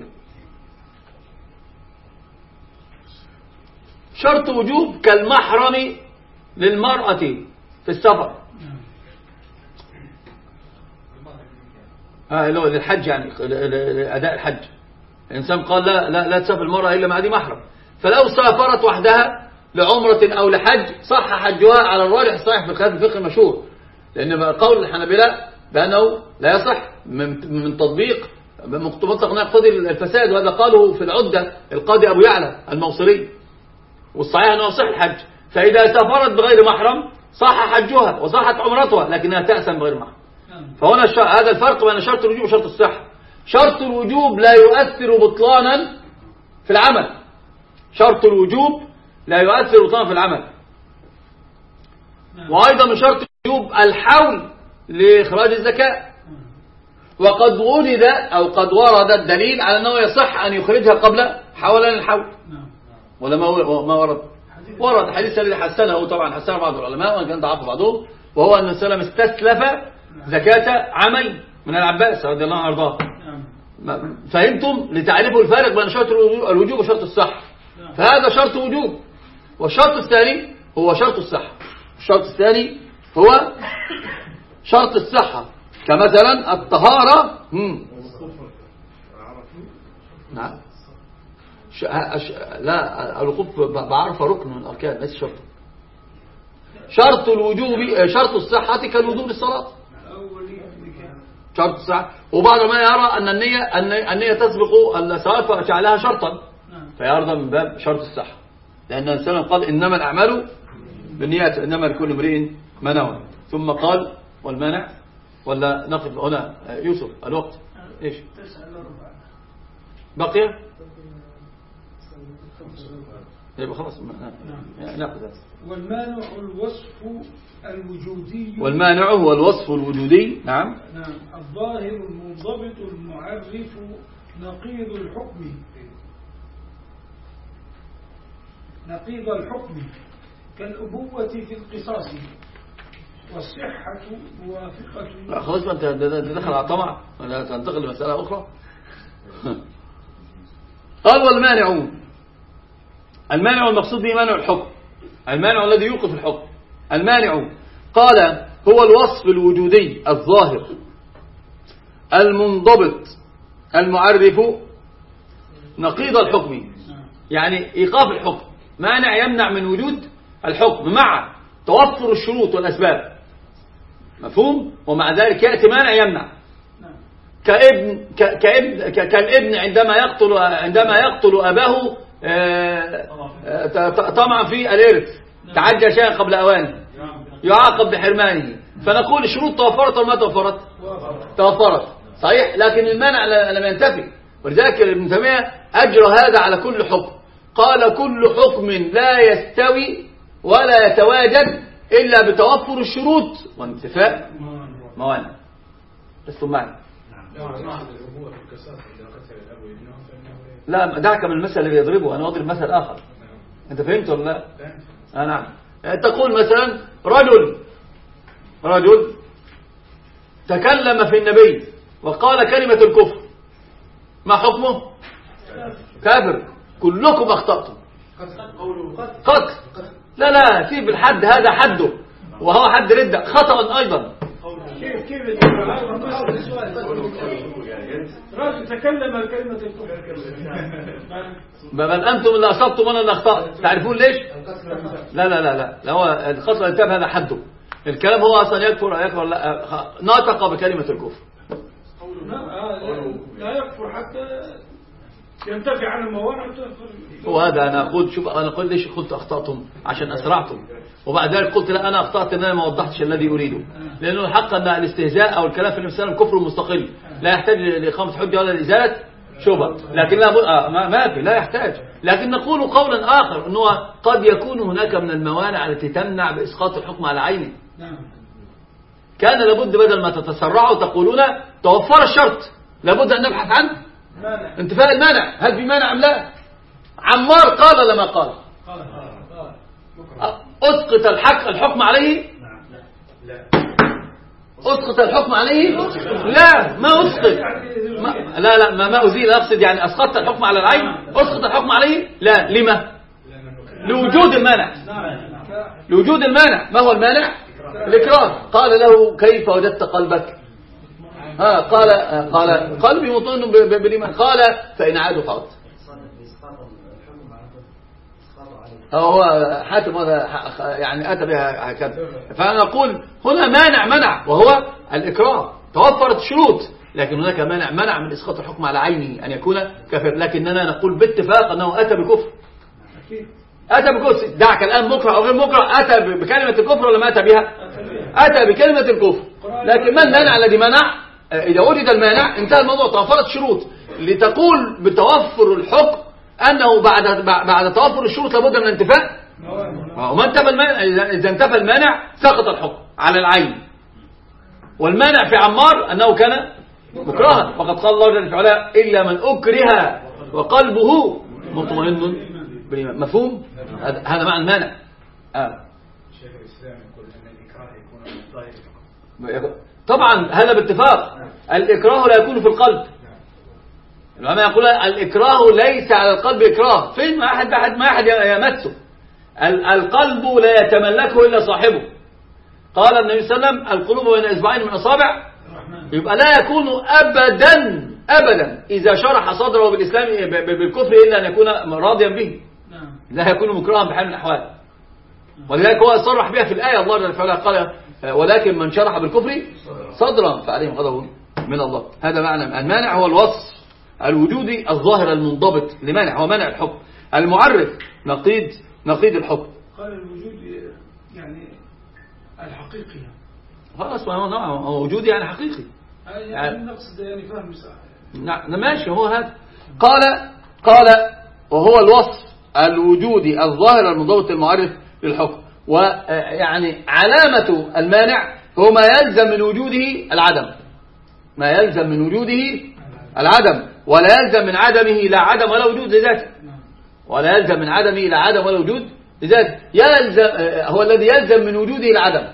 شرط وجوب كالمحرم للمرأة في السفر. آه للحج يعني لأداء الحج. الإنسان قال لا لا لا تسافر المرأة إلا مع ذي محرم. فلو سافرت وحدها لعمرة أو لحج صح حجها على الراجح الصحيح في خلاف الفقه المشهور. لأن قول الحنابلة بأنه لا يصح من تطبيق مطلق يقتضي الفساد. وهذا قاله في العدة القاضي أبو يعلى الموصلي. والصحيح أنه صح الحج. فإذا سافرت بغير محرم صح حجها وصحت عمرتها لكنها تأسم بغير محرم. فهنا هذا الفرق بين شرط الوجوب وشرط الصحة. شرط الوجوب لا يؤثر بطلانا في العمل. شرط الوجوب لا يؤثر بطلانا في العمل. وأيضا من شرط الوجوب الحول لإخراج الزكاة. وقد ولد أو قد ورد الدليل على أنه يصح أن يخرجها قبل حولان الحول. ولا ما ورد ورد حديث الذي حسنه طبعا حسنه بعض العلماء وان كان ضعف بعضهم وهو أن السلام استسلف زكاة عامين من العباس رضي الله عنه وارضاه. فهمتم؟ لتعرفوا الفارق بين شرط الوجوب وشرط الصحة. فهذا شرط وجوب. والشرط الثاني هو شرط الصحة. الشرط الثاني هو شرط الصحة كمثلا الطهارة. نعم لا الوقوف بعرفه ركن من الأركان ليس شرط. شرط الوجوب شرط الصحة كالوضوء للصلاة. شرط الصحة. وبعض ما يرى أن النية أن النية تسبق الصلاة فجعلها شرطا فيرضى من باب شرط الصحة. لأن النبي صلى الله عليه وسلم قال إنما الأعمال بالنيات إنما لكل امرئ ما نوى. ثم قال والمانع، ولا نقف هنا يوسف الوقت إيش بقي؟ يبقى خلاص ناخذ هذا. والمانع الوصف الوجودي، والمانع هو الوصف الوجودي. نعم. نعم. الظاهر المنضبط المعرف نقيض الحكم، نقيض الحكم كالأبوة في القصاص والصحة موافقة. لا خلاص ما انت دخل على طمع ولا تنتقل لمسألة أخرى. قال والمانع، المانع المقصود به مانع الحكم، المانع الذي يوقف الحكم. المانع قال هو الوصف الوجودي الظاهر المنضبط المعرف نقيض الحكم، يعني إيقاف الحكم، مانع يمنع من وجود الحكم مع توفر الشروط والأسباب، مفهوم؟ ومع ذلك يأتي مانع يمنع، كابن كابن كالابن عندما يقتل عندما يقتل أباه طمعا في الإرث، تعجل شيئا قبل أوانه يعاقب بحرمانه. فنقول الشروط توفرت ولا ما توفرت؟ توفرت صحيح، لكن المانع لم ينتفي. ولذلك ابن تيمية أجرى هذا على كل حكم، قال كل حكم لا يستوي ولا يتواجد إلا بتوفر الشروط وانتفاء موانع. لستم معي؟ لا دعك من المثل اللي يضربه، أنا أضرب مثل آخر. أنت فهمت ولا لا؟ آه نعم. تقول مثلا رجل رجل تكلم في النبي وقال كلمة الكفر، ما حكمه؟ كافر. كلكم أخطأتم. قتل. لا لا سيب الحد، هذا حده وهو حد ردة خطأ أيضا. كيف كيف رجل تكلم كلمة الكفر، بل أنتم اللي أصبتم وأنا اللي أخطأت. تعرفون ليش؟ لا لا لا لا, لا هو الخطأ الكتاب هذا حده. الكلام هو أصلا يكفر يكفر لا ناطق بكلمة الكفر. لا يكفر حتى ينتفع عن الموانع. هو هذا أنا أقول شوف أنا أقول ليش قلت أخطأتم عشان أسرعتم، وبعد ذلك قلت لا أنا أخطأت إن أنا ما وضحتش الذي أريده، لأنه الحق أن الاستهزاء أو الكلام في النبي صلى الله عليه وسلم كفر مستقل لا يحتاج لإقامة حجة ولا لإزالة شبهة، لكن لا آه ما, ما في لا يحتاج. لكن نقول قولا آخر أنه قد يكون هناك من الموانع التي تمنع بإسقاط الحكم على عينه. كان لابد بدل ما تتسرعوا تقولون توفر الشرط لابد أن نبحث عنه انتفاء المانع. هل في مانع أم لا؟ عمار قال لما قال أسقط الحق الحكم عليه؟ أسقط الحكم عليه؟ لا ما أسقط ما لا لا ما, ما أزيل، أقصد يعني أسقطت الحكم على العين. أسقط الحكم عليه؟ لا. لما؟ لوجود المانع. لوجود المانع. ما هو المانع؟ الإكراه. قال له كيف وجدت قلبك؟ ها قال قال قلبي مطمئن بالإيمان. قال فإن عادوا فعد. هو حاتم هذا يعني أتى بها هكذا. فأنا أقول هنا مانع منع وهو الإكراه، توفرت الشروط، لكن هناك مانع منع من إسقاط الحكم على عينه أن يكون كافر. لكننا نقول باتفاق أنه أتى بكفر، أتى بكفر. دعك الآن مكره أو غير مكره، أتى بكلمة الكفر ولا ما أتى بها؟ أتى بكلمة الكفر. لكن ما المانع الذي منع؟ إذا وجد المانع انتهى الموضوع، توفرت الشروط. لتقول بتوفر الحكم أنه بعد بعد توفر الشروط لابد من انتفاء، وما انتفى المانع. إذا انتفى المانع سقط الحكم على العين. والمانع في عمار أنه كان مكرها، وقد قال الله جل وعلا إلا من أكره وقلبه مطمئن بالإيمان. مفهوم؟ هذا معنى المانع. آه. شيخ الإسلام يقول أن الإكراه يكون من الظاهر. طبعا هذا باتفاق. الإكراه لا يكون في القلب. العلماء يقول الإكراه ليس على القلب إكراه. فين ما أحد أحد ما أحد يمسه. القلب لا يتملكه إلا صاحبه. قال النبي صلى الله عليه وسلم القلوب بين إصبعين من أصابع. يبقى لا يكون أبدا أبدا إذا شرح صدره بالإسلام بالكفر إلا أن يكون راضيا به، لا يكون مكرها بحال من الأحوال. ولذلك هو صرح بها في الآية. الله جل وعلا قال ولكن من شرح بالكفر صدرا فعليهم غضب من الله. هذا معنى المانع هو الوصف الوجودي الظاهر المنضبط لمانع، هو مانع الحكم. المعرف نقيض نقيض الحكم. قال الوجود يعني الحقيقي. خلاص ما هو نعم وجود يعني حقيقي. يعني نقصد يعني فهم صح. نعم ماشي هو هذا. قال قال وهو الوصف الوجودي الظاهر المضبط المعرف للحكم. ويعني علامة المانع هو ما يلزم من وجوده العدم، ما يلزم من وجوده العدم، ولا يلزم من عدمه لا عدم ولا وجود لذاته، ولا يلزم من عدمه لا عدم ولا وجود لذاته. يلزم هو الذي يلزم من وجوده العدم.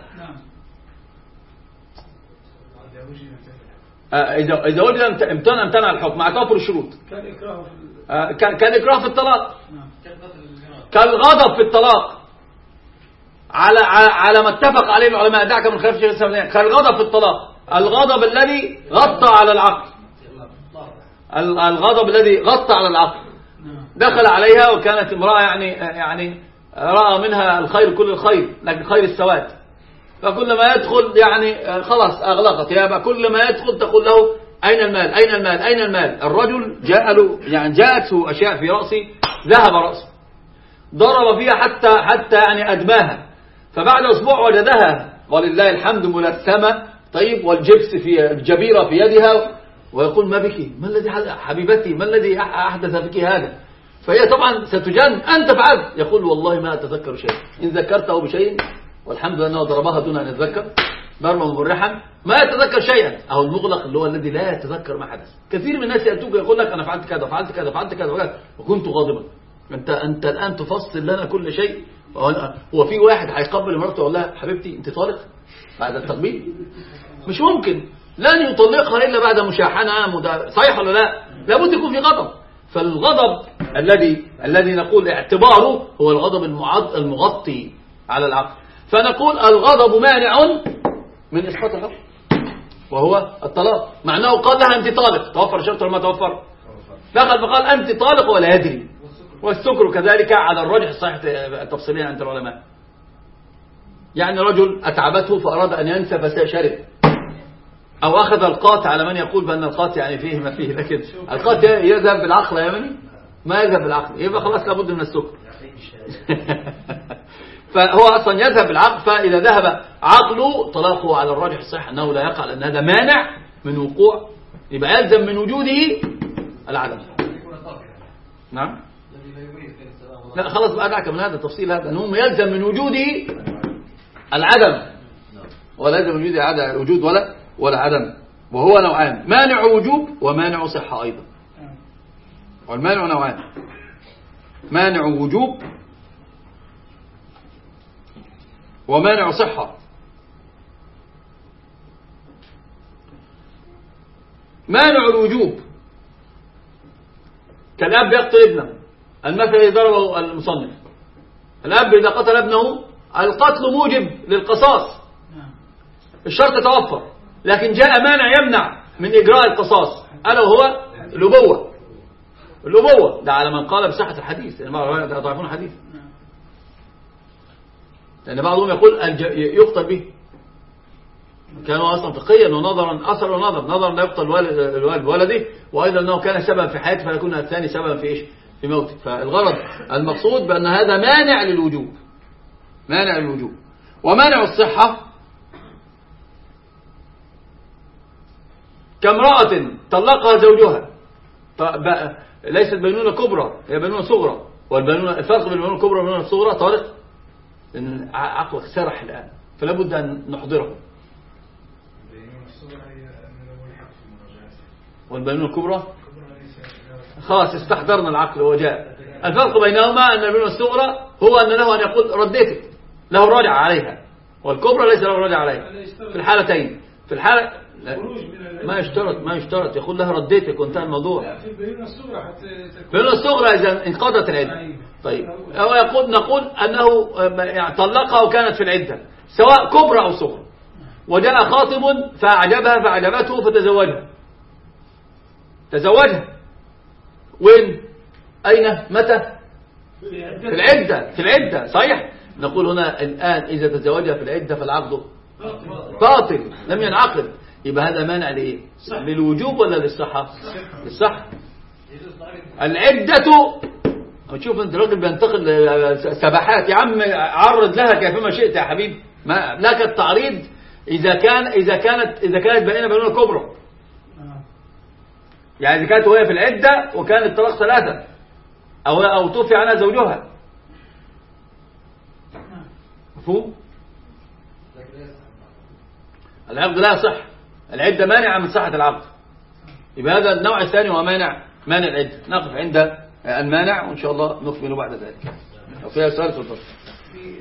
إذا إذا وجد امتنع امتنع الحكم مع توفر الشروط. كالإكراه في كان كالإكراه في الطلاق، كالغضب في الطلاق على على ما اتفق عليه العلماء. دعك من خلاف الشيخ الإسلام. كالغضب في الطلاق، الغضب الذي غطى على العقل، الغضب الذي غطى على العقل. دخل عليها وكانت امرأة يعني يعني رأى منها الخير كل الخير لكن خير السواد، فكل ما يدخل يعني خلاص أغلقت. يبقى كل ما يدخل تقول له أين المال أين المال أين المال. الرجل جاء له يعني جاءته أشياء في رأسه ذهب رأسه، ضرب فيها حتى حتى يعني أدماها، فبعد أسبوع وجدها ولله الحمد ملثمة طيب والجبس في الجبيرة في يدها، ويقول ما بك ما الذي حبيبتي ما الذي أحدث بك هذا. فهي طبعا ستجن أنت فعلت. يقول والله ما أتذكر شيء، إن ذكرته بشيء والحمد لله أنه ضربها دون أن يتذكر ضربا مبرحا ما يتذكر شيئا. أو المغلق اللي هو الذي لا يتذكر ما حدث. كثير من الناس يأتوك يقول لك أنا فعلت كذا فعلت كذا فعلت كذا وكنت غاضبا. أنت أنت الآن تفصل لنا كل شيء. هو في واحد هيقبل مرته يقول لها حبيبتي أنت طالق بعد التقبيل؟ مش ممكن، لن يطلقها إلا بعد مشاحنة. صحيح ولا لا؟ لابد يكون في غضب. فالغضب الذي الذي نقول اعتباره هو الغضب المغطي على العقل. فنقول الغضب مانع من إسقاط الحكم وهو الطلاق. معناه قال لها أنت طالق، توفر شرط ولا ما توفر؟ دخل فقال أنت طالق ولا يدري. والسكر كذلك على الرجح الصحيح التفصيلية عند العلماء. يعني رجل أتعبته فأراد أن ينسى فشرب، أو أخذ القاط على من يقول بأن القاط يعني فيه ما فيه، لكن القاط يذهب بالعقل يا مني ما يذهب بالعقل، يبقى خلاص لابد من السكر. فهو أصلا يذهب بالعقل، فإذا ذهب عقله طلاقه على الراجح الصحيح أنه لا يقع، لأن هذا مانع من وقوع، يبقى يلزم من وجوده العدم. نعم لا خلاص بقى دعك من هذا التفصيل هذا، أنه يلزم من وجوده العدم، ولا يلزم من وجوده عدم وجود ولا ولا عدم. وهو نوعان، مانع وجوب ومانع صحة أيضا. والمانع نوعان، مانع وجوب ومانع صحة. مانع الوجوب كالأب يقتل ابنه، المثل الذي ضربه المصنف. الأب إذا قتل ابنه القتل موجب للقصاص، الشرط توفر، لكن جاء مانع يمنع من إجراء القصاص، ألا وهو الأبوة. الأبوة ده على من قال بصحة الحديث، لأن بعضهم يضعفون الحديث، لأن بعضهم يقول يقتل به، كانوا أصلا فقهيا ونظرا أثر ونظر نظرا لا يقتل الوالد ولده، وأيضا أنه كان سبب في حياته فيكون الثاني سبب في إيش؟ في موته. فالغرض المقصود بأن هذا مانع للوجوب، مانع للوجوب. ومانع الصحة كامرأة طلقها زوجها، ليست بينونة كبرى، هي بينونة صغرى. والبينونة الفرق بين البينونة الكبرى والبينونة الصغرى طارق، لأن عقلك سرح الآن، فلا بد أن نحضره. والبينونة الكبرى خلاص استحضرنا العقل وجاء. الفرق بينهما أن البينونة الصغرى هو أن له أن يقول رديتك، له الراجع عليها، والكبرى ليس له الراجع عليها في الحالتين. في الحالة ما يشترط ما يشترط يقول لها رديتك وانتهى الموضوع. لا في البينونة الصغرى حتى البينونة الصغرى إذا انقضت العدة. طيب هو يقول نقول أنه يعني طلقها وكانت في العدة سواء كبرى أو صغرى، وجاء خاطب فأعجبها فأعجبته فتزوجها، تزوجها وين؟ أين؟ متى؟ في العدة، في العدة صحيح. نقول هنا الآن إذا تزوجها في العدة فالعقد باطل لم ينعقد، يبقى هذا مانع لإيه؟ للوجوب ولا للصحة؟ للصحة. العدة تشوف انت الراجل بينتقل سباحات، يا عم عرض لها كيفما شئت يا حبيبي، ما لك التعريض اذا كان اذا كانت اذا كانت بينه بينونه كبرى، يعني اذا كانت وهي في العده وكان الطلاق ثلاثه او او توفي عنها زوجها، مفهوم؟ العقد لا يصح، العده مانعه من صحه العقد، يبقى هذا النوع الثاني هو مانع مانع العده. نقف عند المانع وإن شاء الله نكمل بعد ذلك. لو فيها سؤال تفضل. في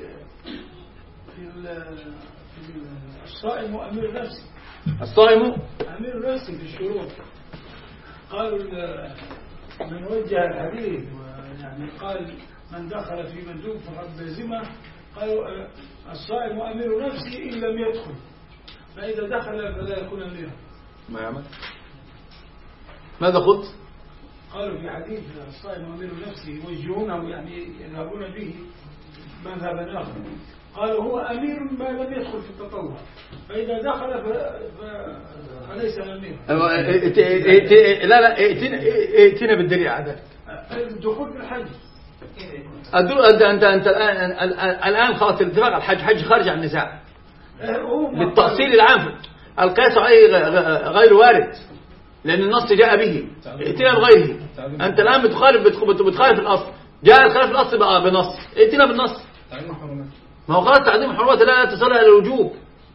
في الصائم وأمير نفسه. الصائم أمير نفسه في الشروط. قالوا من وجه الحديث يعني قال من دخل في مندوب فقد لازمه، قالوا الصائم وأمير نفسه إن لم يدخل، فإذا دخل فلا يكون أميرا. ما يعمل؟ ماذا قلت؟ قالوا في حديث الصائم وأمير نفسه يوجهونه يعني يذهبون به مذهبا آخر، قالوا هو أمير ما لم يدخل في التطوع، فإذا دخل فليس أميرا. لا لا ائتنا بالدليل على ذلك. الدخول في الحج. أنت أنت أنت الآن الآن خلاص الاتفاق على الحج، حج خارج عن النزاع. للتأصيل العام القياس عليه غير وارد، لأن النص جاء به، ائتنا بغيره. أنت الآن بتخالف بتخالف الأصل، جاء الخلاف الأصل بقى بنص، ائتنا بالنص. ما هو خلاص تعظيم حرمات الله لا تصل إلى الوجوب.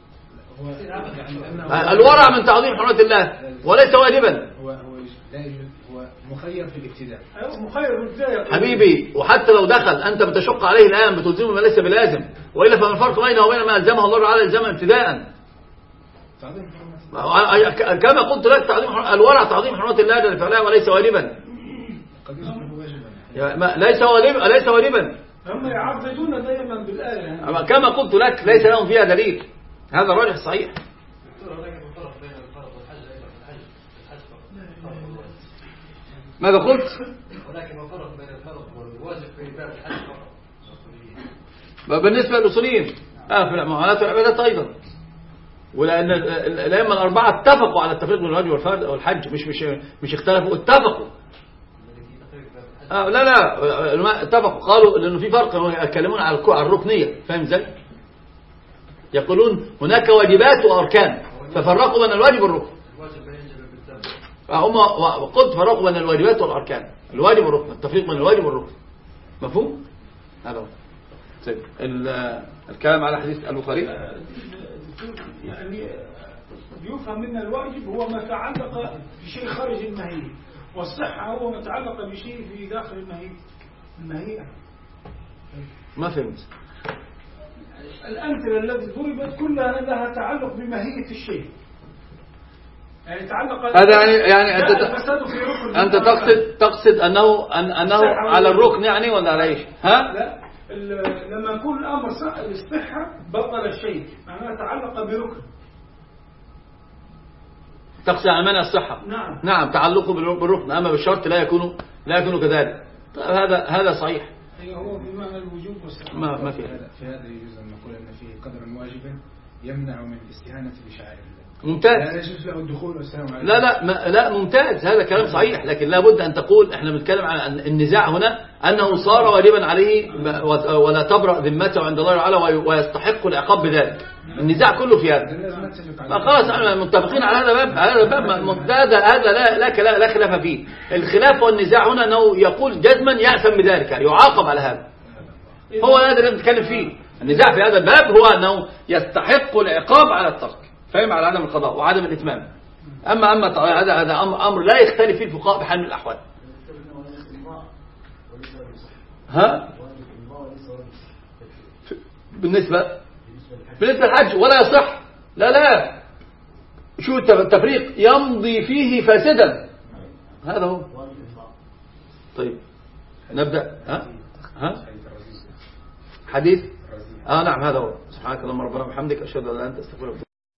الورع من تعظيم حرمات الله وليس واجبا. هو هو لا يجوز، هو مخير في الابتداء. مخير في الابتداء حبيبي، وحتى لو دخل أنت بتشق عليه الآن بتلزمه ما ليس بلازم، وإلا فما الفرق بينه وبين ما ألزمه الله تعالى الزمه ابتداء. تعظيم حرمات كما قلت لك تعظيم الورع تعظيم حرمات الله جل وعلا وليس واجبا. قد يصبح واجبا. ليس واجبا ليس واجبا. هم يعبدون دائما بالآية. كما قلت لك ليس لهم فيها دليل، هذا راجح صحيح. ماذا قلت؟ ولكن الفرق بين الفرض والواجب في باب الحج فقط. بالنسبة للأصوليين اه في المعاملات والعبادات أيضا، ولأن الأئمة الأربعة اتفقوا على التفريق بين الواجب والحج، مش مش مش اختلفوا، اتفقوا. آه لا لا اتفقوا، قالوا لأنه في فرق، يتكلمون على الركنية، فاهم ازاي؟ يقولون هناك واجبات وأركان، ففرقوا بين الواجب والركن. هم قلت فرقوا بين الواجبات والأركان، الواجب والركن، التفريق بين الواجب والركن، مفهوم؟ هذا هو. طيب الكلام على حديث البخاري يعني يفهم من الواجب هو ما تعلق بشيء خارج المهية، والصحة هو ما تعلق بشيء في داخل المهية. المهية ما فهمت. الأمثلة التي ضربت كلها لها تعلق بماهية الشيء، يعني تعلق هذا يعني يعني أنت أنت تقصد تقصد أنه أن أنه على الركن يعني ولا على إيش؟ ها؟ لا، لما يكون الأمر الصحة بطل الشيء، معناه تعلق بركن. تقصد على منع الصحة؟ نعم نعم تعلقه بالركن، أما بالشرط لا يكون لا يكون كذلك. هذا هذا صحيح. أيوه هو بمعنى الوجوب والصحة. ما ما في هذا في هذا يجوز أن نقول أن فيه قدرا واجبا يمنع من الاستهانة بشعائر الله. ممتاز. لا يجوز له الدخول والسلام عليكم. لا لا ما لا ممتاز، هذا كلام صحيح، لكن لابد أن تقول احنا بنتكلم عن النزاع هنا أنه صار واجبا عليه ولا تبرأ ذمته عند الله تعالى ويستحق العقاب بذلك. النزاع كله في هذا. خلاص احنا متفقين على هذا الباب، هذا الباب هذا هذا لا لا لا خلاف فيه. الخلاف والنزاع هنا أنه يقول جزما يأثم بذلك، يعني يعاقب على هذا. هو هذا اللي بنتكلم فيه. النزاع في هذا الباب هو أنه يستحق العقاب على الترك، فهم، على عدم القضاء وعدم الإتمام. أما أما هذا هذا أمر لا يختلف فيه الفقهاء بحال من الأحوال. ها؟ بالنسبة بالنسبة للحج ولا يصح. لا لا شو التفريق يمضي فيه فاسدا، هذا هو. طيب نبدأ. ها ها حديث اه نعم هذا هو. سبحانك اللهم ربنا وبحمدك، اشهد ان لا اله الا انت، استغفرك.